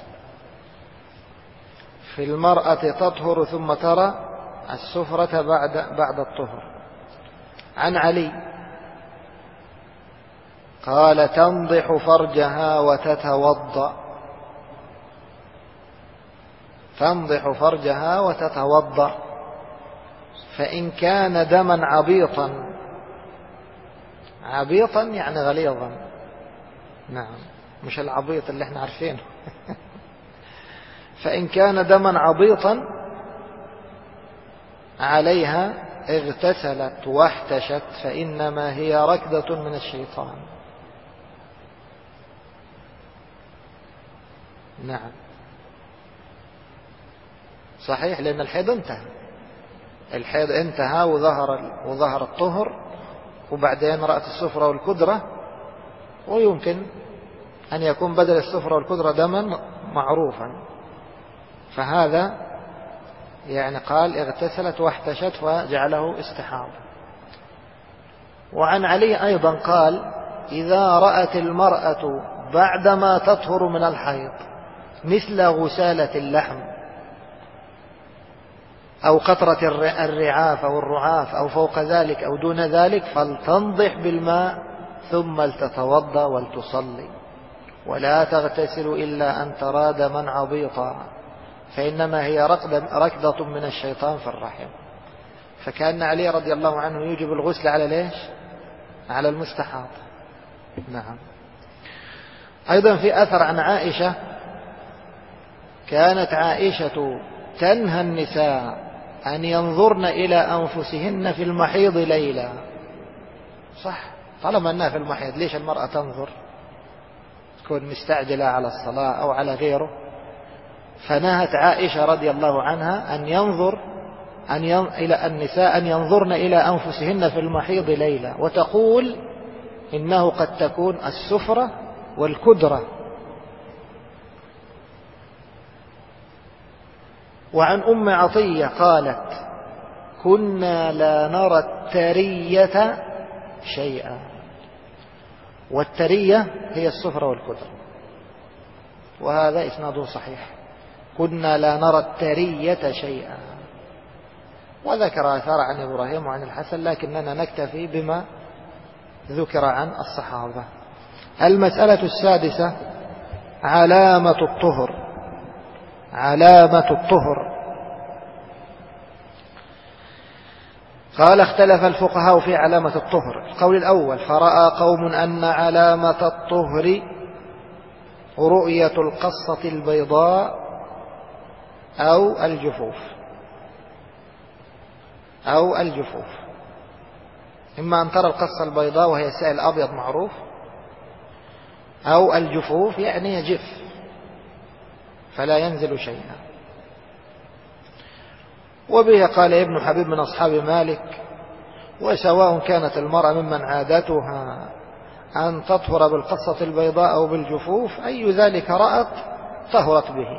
في المرأة تطهر ثم ترى السفرة بعد الطهر. عن علي قال تنضح فرجها وتتوضأ. تنضح فرجها وتتوضأ فإن كان دما عبيطا. عبيطا يعني غليظا. نعم. مش العبيط اللي احنا عارفينه. فإن كان دما عبيطا عليها اغتسلت واحتشت فإنما هي ركضة من الشيطان. نعم. صحيح، لأن الحيض انتهى. الحيض انتهى وظهر الطهر، وبعدين رأت الصفرة والكدرة، ويمكن أن يكون بدل الصفرة والكدرة دما معروفا، فهذا يعني قال اغتسلت واحتشت وجعله استحاضة. وعن علي أيضا قال إذا رأت المرأة بعدما تطهر من الحيض مثل غسالة اللحم أو قطرة الرعاف أو الرعاف أو فوق ذلك أو دون ذلك فلتنضح بالماء ثم لتتوضأ ولتصلي ولا تغتسل إلا أن ترى دما عبيطا فإنما هي ركضة من الشيطان في الرحم. فكأن علي رضي الله عنه يوجب الغسل على ليش؟ على المستحاض. نعم. أيضا في أثر عن عائشة كانت عائشة تنهى النساء أن ينظرن إلى أنفسهن في المحيض ليلا. صح، طالما أنها في المحيض ليش المرأة تنظر؟ تكون مستعجلة على الصلاة أو على غيره. فنهت عائشة رضي الله عنها إلى النساء أن ينظرن إلى أنفسهن في المحيض ليلا، وتقول إنه قد تكون السفرة والكدرة. وعن أم عطية قالت كنا لا نرى الترية شيئا. والترية هي السفرة والكدرة، وهذا إسناده صحيح. كنا لا نرى الترية شيئا. وذكر آثار عن إبراهيم وعن الحسن، لكننا نكتفي بما ذكر عن الصحابة. المسألة السادسة علامة الطهر. علامة الطهر. قال اختلف الفقهاء في علامة الطهر. القول الأول فرأى قوم أن علامة الطهر رؤية القصة البيضاء أو الجفوف. أو الجفوف، إما أن ترى القصة البيضاء وهي سائل أبيض معروف، أو الجفوف يعني يجف فلا ينزل شيئا. وبه قال ابن حبيب من أصحاب مالك وسواء كانت المرأة ممن عادتها أن تطهر بالقصة البيضاء أو بالجفوف أي ذلك رأت طهرت به.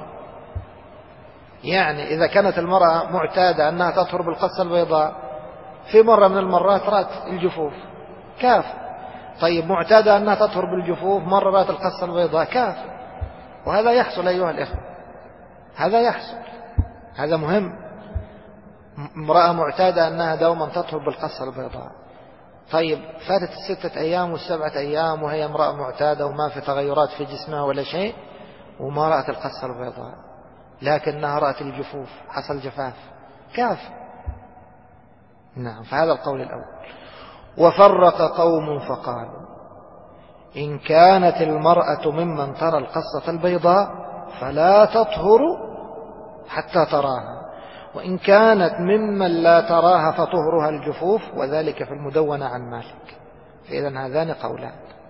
يعني إذا كانت المرأة معتادة أنها تطهر بالقصة البيضاء في مرة من المرات رأت الجفوف كاف. طيب معتادة أنها تطهر بالجفوف مرة رأت القصة البيضاء كاف. وهذا يحصل أيها الإخوة، هذا يحصل، هذا مهم. امرأة معتادة أنها دوما تطهر بالقصة البيضاء، طيب فاتت 6 أيام و7 أيام وهي امرأة معتادة وما في تغيرات في جسمها ولا شيء وما رأت القصة البيضاء، لكنها رأت الجفوف، حصل جفاف، كاف. نعم، فهذا القول الأول. وفرق قوم فقالوا إن كانت المرأة ممن ترى القصة البيضاء فلا تطهر حتى تراها، وإن كانت ممن لا تراها فطهرها الجفوف، وذلك في المدونة عن مالك. فإذن هذان قولان.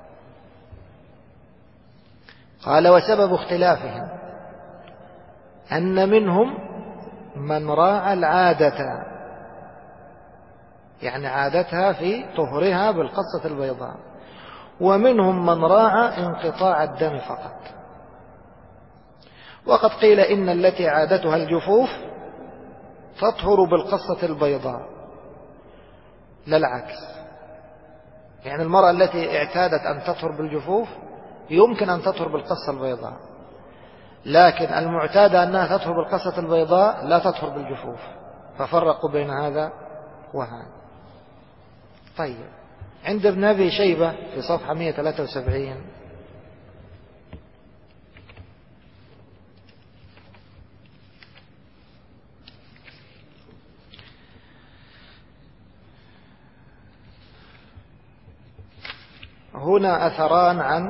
قال وسبب اختلافهم أن منهم من راعى العادة، يعني عادتها في طهرها بالقصة البيضاء، ومنهم من راعى انقطاع الدم فقط. وقد قيل إن التي عادتها الجفوف تطهر بالقصة البيضاء، لا العكس. يعني المرأة التي اعتادت أن تطهر بالجفوف يمكن أن تطهر بالقصة البيضاء، لكن المعتادة أنها تطهر بالقصة البيضاء لا تطهر بالجفوف، ففرقوا بين هذا وهذا. طيب، عند ابن أبي شيبة في صفحة 173 هنا أثران عن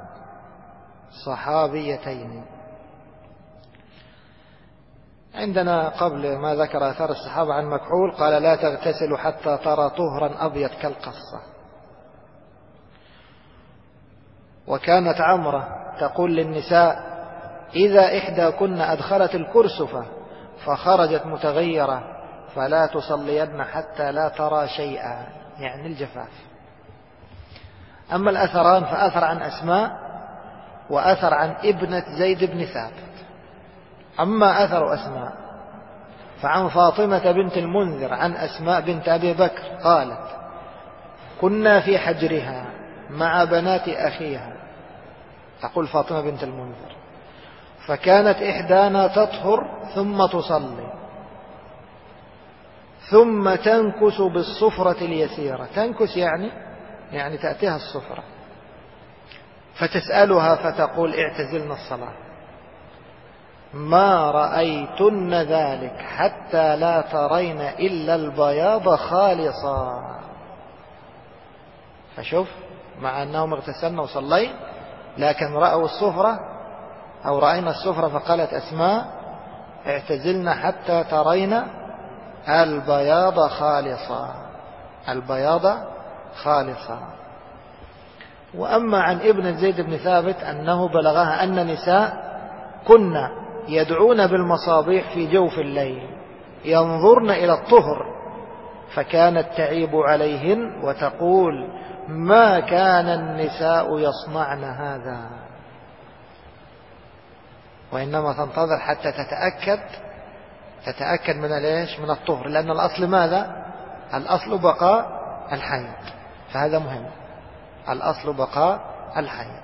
صحابيتين. عندنا قبل ما ذكر أثار الصحابة عن مكحول قال لا تغتسل حتى ترى طهرا أبيض كالقصة. وكانت عمرة تقول للنساء إذا إحدى كن أدخلت الكرسفة فخرجت متغيرة فلا تصلين حتى لا ترى شيئا، يعني الجفاف. أما الأثران فأثر عن أسماء وأثر عن ابنة زيد بن ثابت. أما أثر أسماء فعن فاطمة بنت المنذر عن أسماء بنت أبي بكر قالت كنا في حجرها مع بنات أخيها، تقول فاطمة بنت المنذر، فكانت إحدانا تطهر ثم تصلي ثم تنكس بالصفرة اليسيرة. تنكس يعني تأتيها الصفرة، فتسألها فتقول اعتزلنا الصلاة، ما رأيتن ذلك حتى لا ترين إلا البياض خالصا. فشوف، مع أنهم اغتسلنا وصلين لكن رأوا الصفرة أو رأينا الصفرة، فقالت أسماء اعتزلنا حتى ترين البياض خالصا، البياض خالصا. وأما عن ابن زيد بن ثابت أنه بلغها أن نساء كنا يدعون بالمصابيح في جوف الليل ينظرن إلى الطهر، فكانت تعيب عليهن وتقول ما كان النساء يصنعن هذا، وإنما تنتظر حتى تتأكد من الطهر، لأن الأصل ماذا؟ الأصل بقاء الحيض، فهذا مهم، الأصل بقاء الحيض.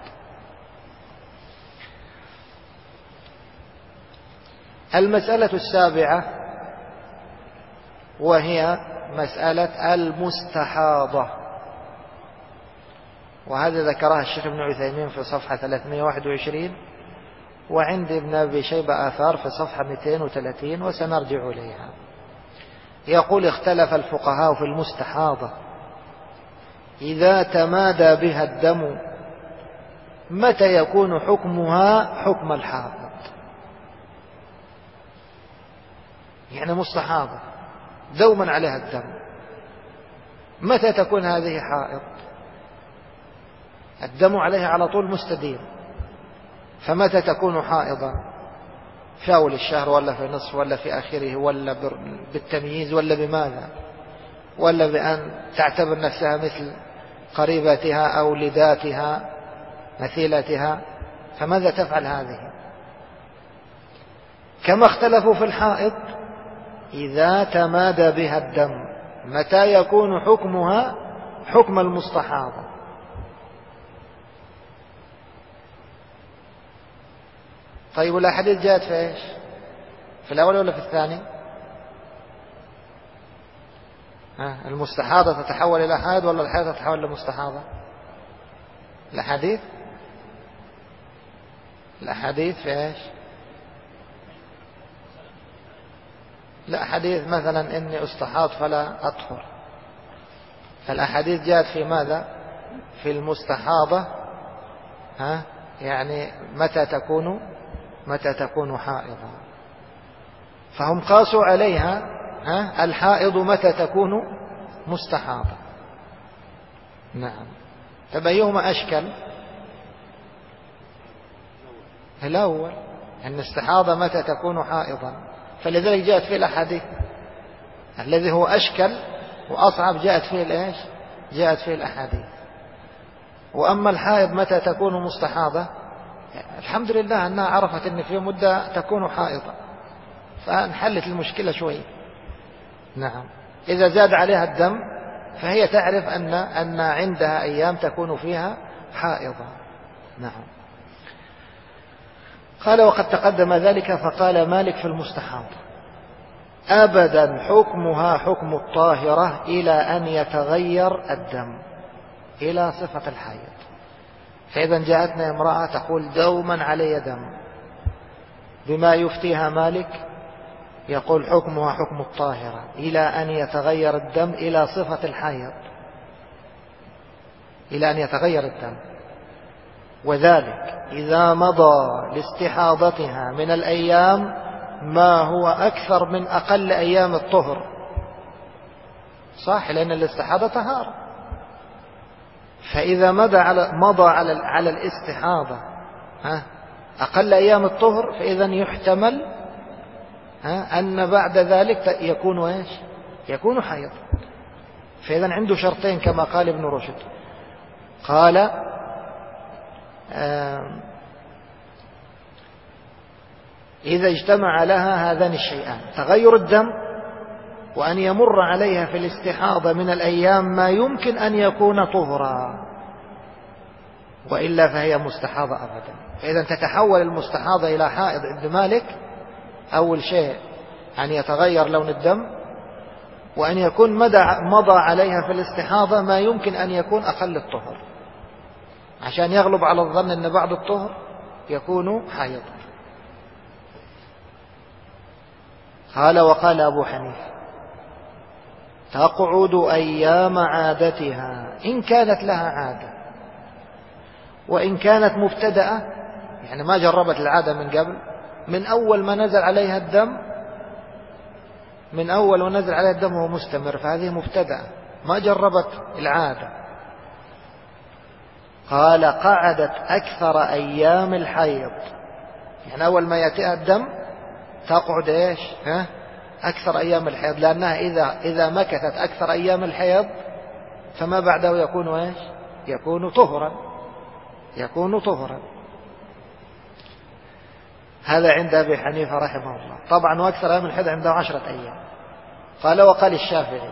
المسألة السابعة وهي مسألة المستحاضة، وهذا ذكرها الشيخ ابن عثيمين في صفحة 321، وعند ابن أبي شيبة آثار في صفحة 230 وسنرجع إليها. يقول اختلف الفقهاء في المستحاضة إذا تمادى بها الدم متى يكون حكمها حكم الحائض. يعني مستحاضة دوما عليها الدم، متى تكون هذه حائض؟ الدم عليها على طول مستديم، فمتى تكون حائضا؟ في أول الشهر ولا في نصف ولا في آخره ولا بالتمييز ولا بماذا؟ ولا بأن تعتبر نفسها مثل قريباتها أو لداتها مثيلتها؟ فماذا تفعل هذه؟ كما اختلفوا في الحائض إذا تمادى بها الدم متى يكون حكمها حكم المستحاضة. طيب والأحاديث جاءت في إيش؟ في الأول ولا في الثاني؟ المستحاضة تتحول إلى حائض ولا الحائض تتحول إلى مستحاضة؟ الأحاديث في إيش؟ لا، حديث مثلا إني أستحاض فلا أطهر، فالأحاديث جاءت في ماذا؟ في المستحاضة، يعني متى تكون حائضا، فهم قاسوا عليها الحائض متى تكون مستحاضة. نعم. طب أيهما أشكل؟ الأول، أن الاستحاضة متى تكون حائضا، فلذلك جاءت فيه الأحاديث. الذي هو أشكل وأصعب جاءت فيه الأحاديث. وأما الحائض متى تكون مستحاضة، الحمد لله أنها عرفت أن في مدة تكون حائضة، فانحلت المشكلة شوي. نعم. إذا زاد عليها الدم فهي تعرف أن عندها أيام تكون فيها حائضة. نعم. قال وقد تقدم ذلك. فقال مالك في المستحاضة: أبدا حكمها حكم الطاهرة إلى أن يتغير الدم إلى صفة الحيض. فإذا جاءتنا امرأة تقول دوما علي دم، بما يفتيها مالك يقول حكمها حكم الطاهرة إلى أن يتغير الدم إلى صفة الحيض، إلى أن يتغير الدم. وذلك إذا مضى لاستحاضتها من الأيام ما هو أكثر من أقل أيام الطهر. صح، لأن الاستحاضة طهارة. فإذا مضى على الاستحاضة أقل أيام الطهر، فإذا يحتمل أن بعد ذلك يكون حيض. فإذا عنده شرطين كما قال ابن رشد. قال إذا اجتمع لها هذان الشيئان، تغير الدم وأن يمر عليها في الاستحاضة من الأيام ما يمكن أن يكون طهرا، وإلا فهي مستحاضة أبدا. فإذا تتحول المستحاضة إلى حائض عند مالك أول شيء أن يتغير لون الدم، وأن يكون مضى عليها في الاستحاضة ما يمكن أن يكون أقل الطهر، عشان يغلب على الظن أن بعد الطهر يكون حائض. قال وقال أبو حنيفة: تقعد أيام عادتها إن كانت لها عادة، وإن كانت مبتدأة، يعني ما جربت العادة من قبل، من أول ما نزل عليها الدم، من أول ما نزل عليها الدم هو مستمر، فهذه مبتدأة ما جربت العادة. قال قعدت أكثر أيام الحيض، يعني أول ما يأتيها الدم تقعد أكثر أيام الحيض، لأنها إذا مكثت أكثر أيام الحيض فما بعده يكون طهرا. هذا عند أبي حنيفة رحمه الله. طبعا وأكثر أيام الحيض عنده 10 أيام. قال وقال الشافعي: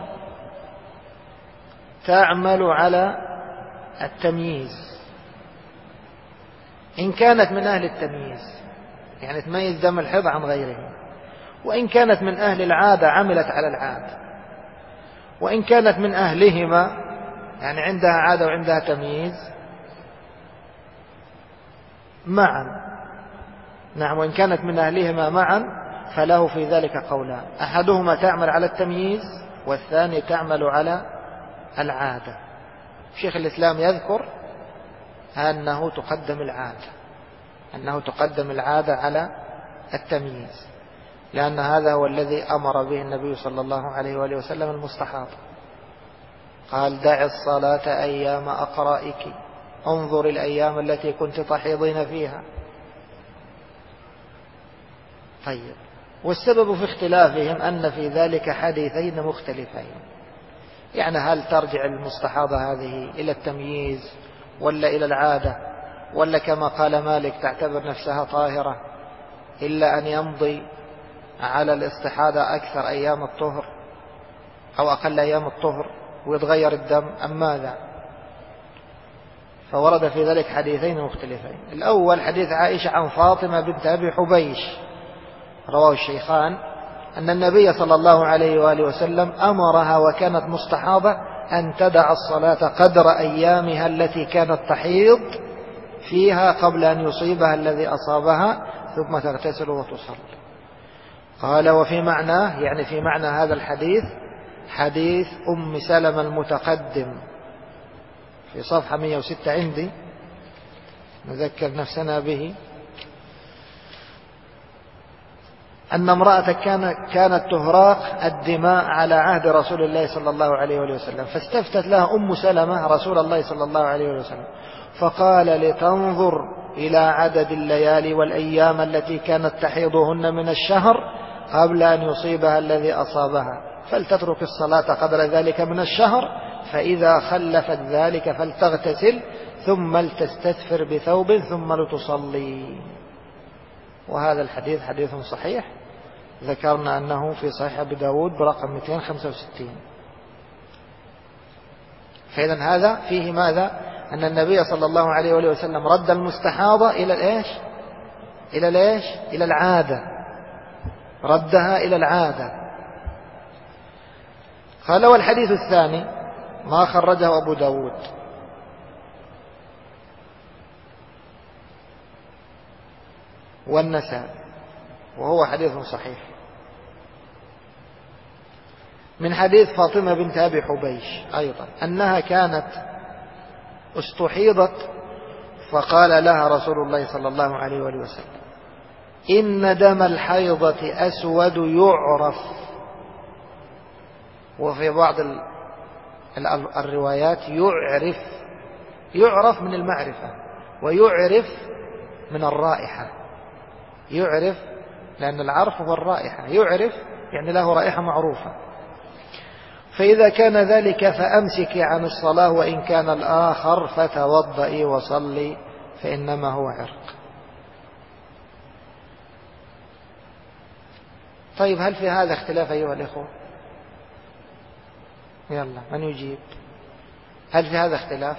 تعمل على التمييز إن كانت من أهل التمييز، يعني تميز دم الحيض عن غيره، وإن كانت من أهل العادة عملت على العادة، وإن كانت من أهلهما يعني عندها عادة وعندها تمييز معا. نعم. وإن كانت من أهلهما معا فله في ذلك قولان: أحدهما تعمل على التمييز، والثاني تعمل على العادة. شيخ الإسلام يذكر أنه تقدم العادة على التمييز، لأن هذا هو الذي أمر به النبي صلى الله عليه وآله وسلم المستحاضة. قال: دع الصلاة أيام أقرائك، انظر الأيام التي كنت تحيضين فيها. طيب، والسبب في اختلافهم أن في ذلك حديثين مختلفين، يعني هل ترجع المستحاضة هذه إلى التمييز ولا إلى العادة، ولا كما قال مالك تعتبر نفسها طاهرة إلا أن يمضي على الاستحاضة أكثر أيام الطهر أو أقل أيام الطهر ويتغير الدم أم ماذا؟ فورد في ذلك حديثين مختلفين. الأول حديث عائشة عن فاطمة بنت أبي حبيش رواه الشيخان أن النبي صلى الله عليه وآله وسلم أمرها وكانت مستحاضة أن تدع الصلاة قدر أيامها التي كانت تحيض فيها قبل أن يصيبها الذي أصابها، ثم تغتسل وتصلي. قال وفي معناه، يعني في معنى هذا الحديث، حديث أم سلمة المتقدم في صفحة 106 عندي، نذكر نفسنا به، أن امرأة كانت تهراق الدماء على عهد رسول الله صلى الله عليه وسلم، فاستفتت لها أم سلمة رسول الله صلى الله عليه وسلم، فقال لتنظر إلى عدد الليالي والأيام التي كانت تحيضهن من الشهر قبل أن يصيبها الذي أصابها، فلتترك الصلاة قدر ذلك من الشهر، فإذا خلفت ذلك فلتغتسل ثم لتستثفر بثوب ثم لتصلي. وهذا الحديث حديث صحيح، ذكرنا أنه في صحيح أبي داود برقم 265. فإذا هذا فيه ماذا؟ أن النبي صلى الله عليه وسلم رد المستحاضة إلى الإيش؟ إلى العادة، ردها إلى العادة. قال والحديث الثاني ما خرجه أبو داود، والنسائي، وهو حديث صحيح، من حديث فاطمة بنت أبي حبيش أيضا أنها كانت استحيضت، فقال لها رسول الله صلى الله عليه وسلم إن دم الحيضة أسود يعرف، وفي بعض الروايات يعرف من المعرفة، ويعرف من الرائحة، يعرف لأن العرف هو الرائحة، يعرف يعني له رائحة معروفة. فإذا كان ذلك فأمسكي عن الصلاة، وإن كان الآخر فتوضئي وصلي فإنما هو عرق. طيب هل في هذا اختلاف أيها الإخوة؟ يلا من يجيب؟ هل في هذا اختلاف؟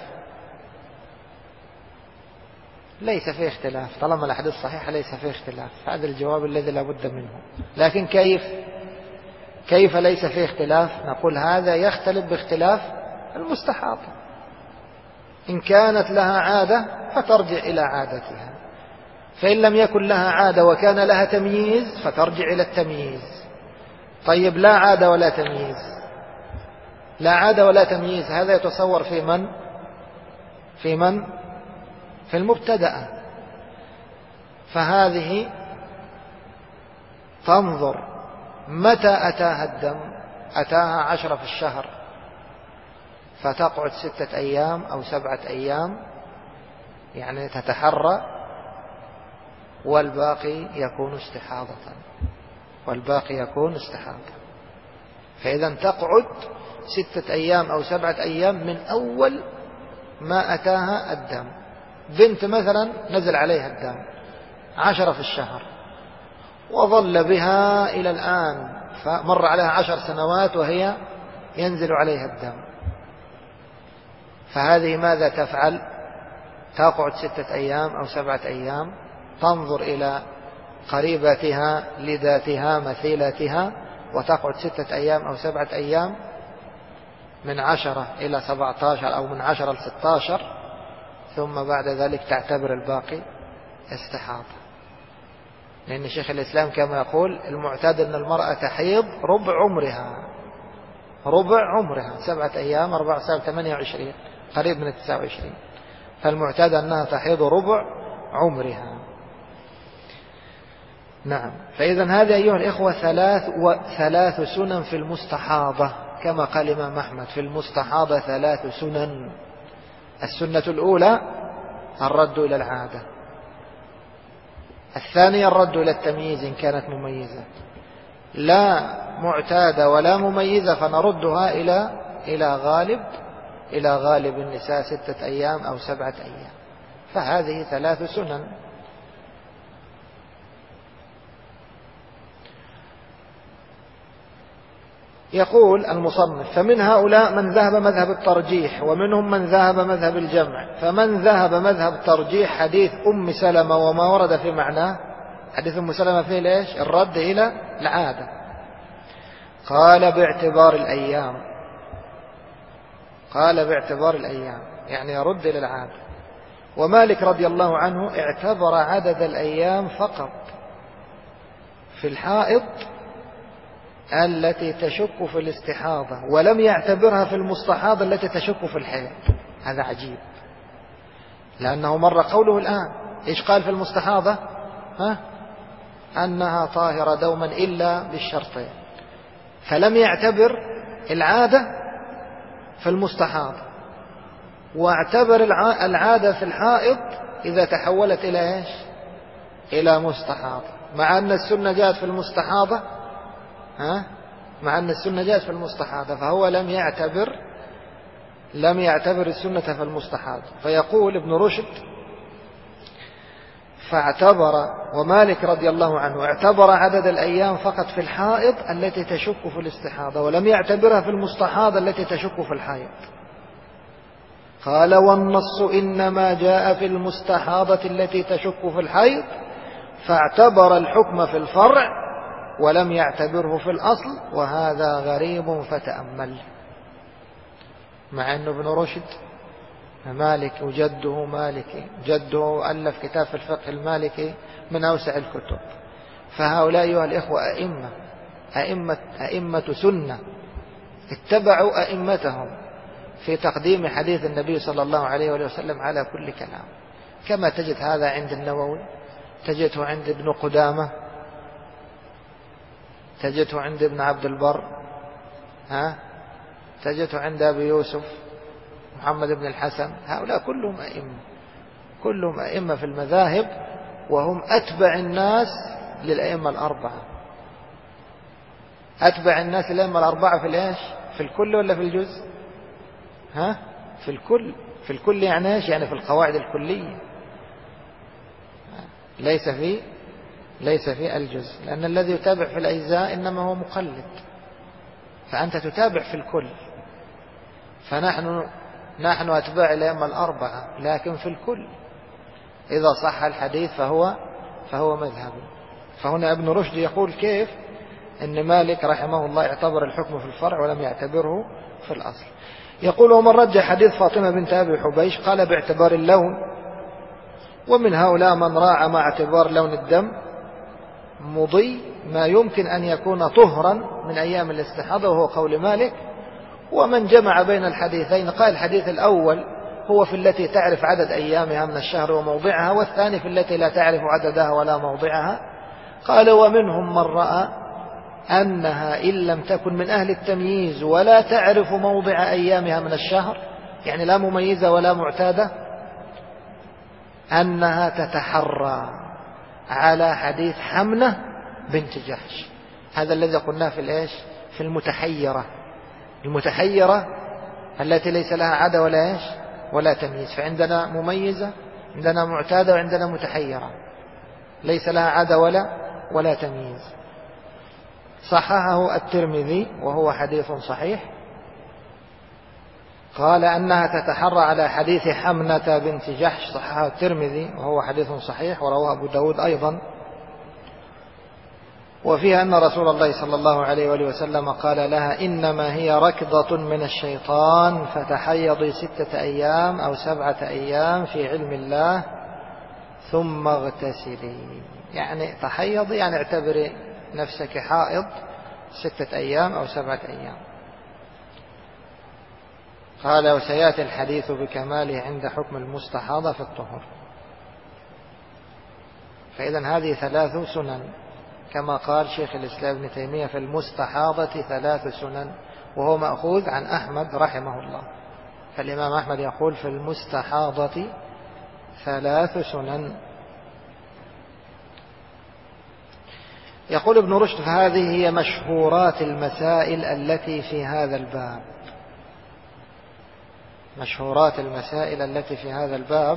ليس فيه اختلاف، طالما الحديث صحيح ليس فيه اختلاف، هذا الجواب الذي لا بد منه. لكن كيف ليس فيه اختلاف؟ نقول هذا يختلف باختلاف المستحاضة، إن كانت لها عادة فترجع إلى عادتها، فإن لم يكن لها عادة وكان لها تمييز فترجع إلى التمييز. طيب لا عادة ولا تمييز، لا عادة ولا تمييز، هذا يتصور في من؟ في المبتدأة. فهذه تنظر متى أتاها الدم، أتاها 10 في الشهر فتقعد 6 أيام أو 7 أيام، يعني تتحرى، والباقي يكون استحاضة. فإذا تقعد 6 أيام أو 7 أيام من أول ما أتاها الدم. بنت مثلا نزل عليها الدم 10 في الشهر وظل بها إلى الآن، فمر عليها 10 سنوات وهي ينزل عليها الدم، فهذه ماذا تفعل؟ تقعد 6 أيام أو 7 أيام، تنظر إلى قريباتها لذاتها مثيلاتها، وتقعد 6 أيام أو 7 أيام من 10 إلى 17 أو من 10 إلى 16، ثم بعد ذلك تعتبر الباقي استحاضة. لأن شيخ الإسلام كما يقول المعتاد أن المرأة تحيض ربع عمرها 7 أيام 4 28 قريب من 29، فالمعتاد أنها تحيض ربع عمرها. نعم. فإذا هذا أيها الإخوة 3 سنن في المستحاضة، كما قال الإمام أحمد في المستحاضة 3 سنن. السنة الأولى الرد إلى العادة، الثانية الرد إلى التمييز إن كانت مميزة، لا معتادة ولا مميزة فنردها إلى غالب النساء 6 أيام أو 7 أيام. فهذه 3 سنن. يقول المصنف فمن هؤلاء من ذهب مذهب الترجيح، ومنهم من ذهب مذهب الجمع. فمن ذهب مذهب الترجيح حديث أم سلمة وما ورد في معناه، حديث أم سلمة فيه ليش؟ الرد إلى العادة. قال باعتبار الأيام، يعني يرد إلى العادة. ومالك رضي الله عنه اعتبر عدد الأيام فقط في الحائض التي تشك في الاستحاضة ولم يعتبرها في المستحاضة التي تشك في الحيض. هذا عجيب، لأنه مر قوله الآن إيش قال في المستحاضة؟ أنها طاهرة دوما إلا بالشرطين، فلم يعتبر العادة في المستحاضة، واعتبر العادة في الحائض إذا تحولت إلى إيش؟ إلى مستحاضة، مع أن السنة جاءت في المستحاضة، مع أن السنة جاءت في المستحاضة، فهو لم يعتبر السنة في المستحاضة. فيقول ابن رشد: فاعتبر، ومالك رضي الله عنه اعتبر عدد الأيام فقط في الحائض التي تشك في الاستحاضة، ولم يعتبرها في المستحاضة التي تشك في الحائض. قال: والنص إنما جاء في المستحاضة التي تشك في الحيض، فاعتبر الحكم في الفرع ولم يعتبره في الأصل، وهذا غريب فتأمل. مع أنه ابن رشد مالك وجده مالكي، جده ألف كتاب في الفقه المالكي من أوسع الكتب. فهؤلاء أيها الإخوة أئمة سنة، اتبعوا أئمتهم في تقديم حديث النبي صلى الله عليه وسلم على كل كلام، كما تجد هذا عند النووي، تجده عند ابن قدامة، تجده عند ابن عبد البر، تجده عند أبي يوسف محمد بن الحسن. هؤلاء كلهم أئمة في المذاهب، وهم أتبع الناس للأئمة الأربعة. أتبع الناس للأئمة الأربعة في الإيش؟ في الكل ولا في الجزء؟ في الكل. في الكل يعني إيش؟ يعني في القواعد الكلية، ليس في الجزء، لأن الذي يتابع في الأجزاء إنما هو مقلد، فأنت تتابع في الكل. فنحن أتباع الأئمة الأربعة، لكن في الكل إذا صح الحديث فهو مذهبي. فهنا ابن رشد يقول كيف أن مالك رحمه الله اعتبر الحكم في الفرع ولم يعتبره في الأصل. يقول: ومن رجح حديث فاطمة بنت أبي حبيش قال باعتبار اللون، ومن هؤلاء من راعى مع اعتبار لون الدم مضي ما يمكن أن يكون طهرا من أيام الاستحاضة، وهو قول مالك. ومن جمع بين الحديثين قال الحديث الأول هو في التي تعرف عدد أيامها من الشهر وموضعها، والثاني في التي لا تعرف عددها ولا موضعها. قال: ومنهم من رأى أنها إن لم تكن من أهل التمييز ولا تعرف موضع أيامها من الشهر، يعني لا مميزة ولا معتادة، أنها تتحرى على حديث حمنة بنت جحش. هذا الذي قلناه في الإيش؟ في المتحيرة التي ليس لها عادة ولا إيش ولا تمييز. فعندنا مميزة، عندنا معتادة، وعندنا متحيرة ليس لها عادة ولا تمييز. صححه الترمذي وهو حديث صحيح. قال أنها تتحرى على حديث حمنة بنت جحش، صححه الترمذي وهو حديث صحيح، ورواه أبو داود أيضا. وفيها أن رسول الله صلى الله عليه وآله وسلم قال لها: إنما هي ركضة من الشيطان، فتحيضي 6 أيام أو 7 أيام في علم الله ثم اغتسلي. يعني تحيضي يعني اعتبري نفسك حائض 6 أيام أو 7 أيام. قال: وسيأتي الحديث بكماله عند حكم المستحاضة في الطهر. فإذا هذه 3 سنن، كما قال شيخ الإسلام ابن تيمية في المستحاضة 3 سنن، وهو مأخوذ عن أحمد رحمه الله. فالإمام أحمد يقول في المستحاضة 3 سنن. يقول ابن رشد: فهذه هي مشهورات المسائل التي في هذا الباب. مشهورات المسائل التي في هذا الباب،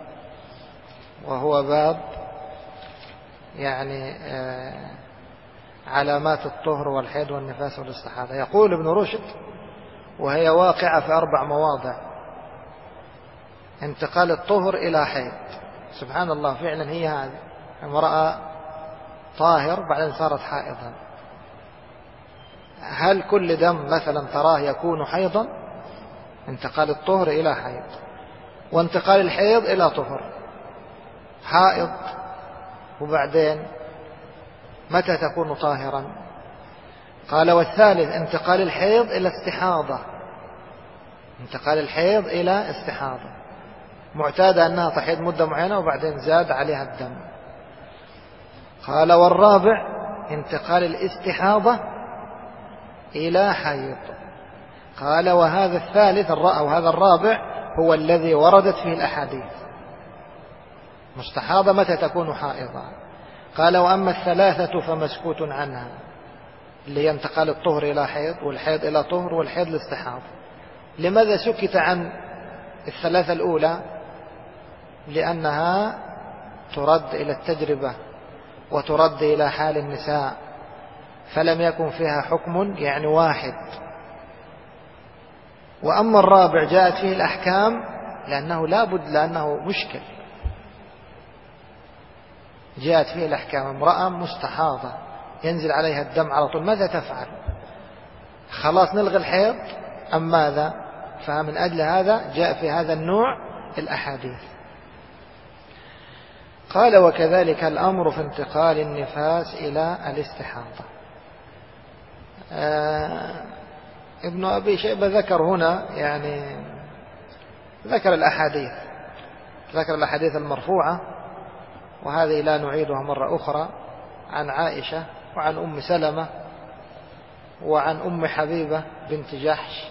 وهو باب يعني علامات الطهر والحيض والنفاس والاستحاضة. يقول ابن رشد: وهي واقعة في 4 مواضع. انتقال الطهر إلى حيض، سبحان الله، فعلا هي هذه امرأة طاهر بعدين صارت حائضا. هل كل دم مثلا تراه يكون حيضا؟ انتقال الطهر إلى حيض، وانتقال الحيض إلى طهر. حائض وبعدين متى تكون طاهرا؟ قال والثالث انتقال الحيض إلى استحاضة، انتقال الحيض إلى استحاضة، معتادة أنها تحيض مدة معينة وبعدين زاد عليها الدم. قال والرابع انتقال الاستحاضة إلى حيض. قال وهذا الثالث وهذا الرابع هو الذي وردت فيه الأحاديث، مستحاضة متى تكون حائضة. قال وأما الثلاثة فمسكوت عنها، اللي ينتقل الطهر إلى حيض والحيض إلى طهر والحيض لاستحاضة. لماذا سكت عن الثلاثة الأولى؟ لأنها ترد إلى التجربة وترد إلى حال النساء، فلم يكن فيها حكم يعني واحد. وأما الرابع جاءت فيه الأحكام لأنه لابد، لأنه مشكل، جاءت فيه الأحكام. امرأة مستحاضة ينزل عليها الدم على طول، ماذا تفعل؟ خلاص نلغي الحيض أم ماذا؟ فمن أجل هذا جاء في هذا النوع الأحاديث. قال وكذلك الأمر في انتقال النفاس إلى الاستحاضة. ابن أبي شيبة ذكر هنا يعني ذكر الأحاديث المرفوعة، وهذه لا نعيدها مرة أخرى، عن عائشة وعن أم سلمة وعن أم حبيبة بنت جحش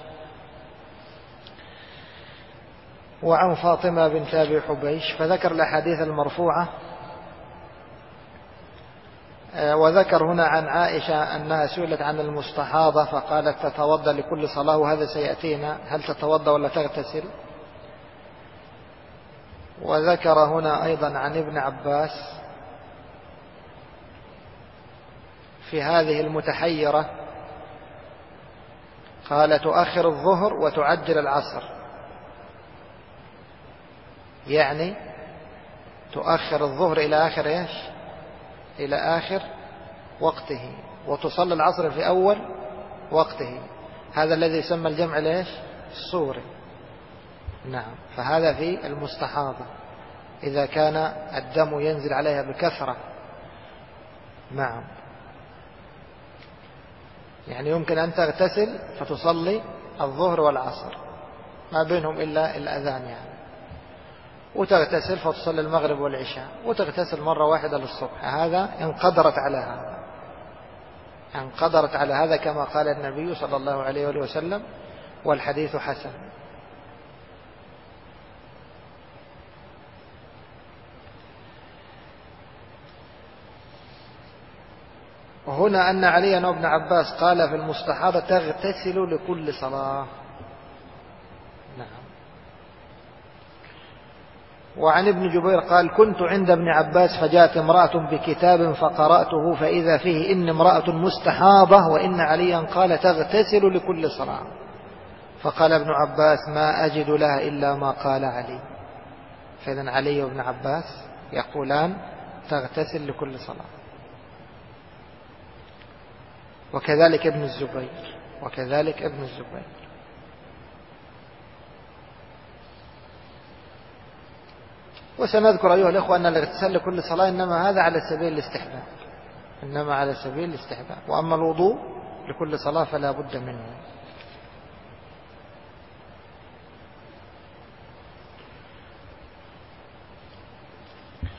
وعن فاطمة بنت أبي حبيش، فذكر الأحاديث المرفوعة. وذكر هنا عن عائشة أنها سئلت عن المستحاضة فقالت تتوضأ لكل صلاة، وهذا سيأتينا، هل تتوضأ ولا تغتسل. وذكر هنا أيضا عن ابن عباس في هذه المتحيرة، قال تؤخر الظهر وتعجل العصر، يعني تؤخر الظهر إلى آخر إيش؟ إلى آخر وقته، وتصلي العصر في أول وقته. هذا الذي يسمى الجمع ليش؟ الصوري. نعم، فهذا في المستحاضة إذا كان الدم ينزل عليها بكثرة. نعم، يعني يمكن أن تغتسل فتصلي الظهر والعصر ما بينهم إلا الأذان يعني، وتغتسل فتصلي المغرب والعشاء، وتغتسل مرة واحدة للصبح. هذا إن قدرت على هذا، إن قدرت على هذا كما قال النبي صلى الله عليه وآله وسلم، والحديث حسن. وهنا أن علي بن عباس قال في المستحاضة تغتسل لكل صلاة. نعم. وعن ابن جبير قال كنت عند ابن عباس فجاءت امرأة بكتاب فقرأته فإذا فيه إن امرأة مستحاضة وإن عليا قال تغتسل لكل صلاة، فقال ابن عباس ما أجد لها إلا ما قال علي. فإذن علي وابن عباس يقولان تغتسل لكل صلاة. وكذلك ابن الزبير. وسنذكر أيها الأخوة أن الاغتسال لكل صلاة إنما هذا على سبيل الاستحباب، وأما الوضوء لكل صلاة فلا بد منه.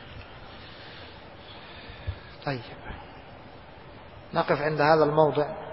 طيب، نقف عند هذا الموضع.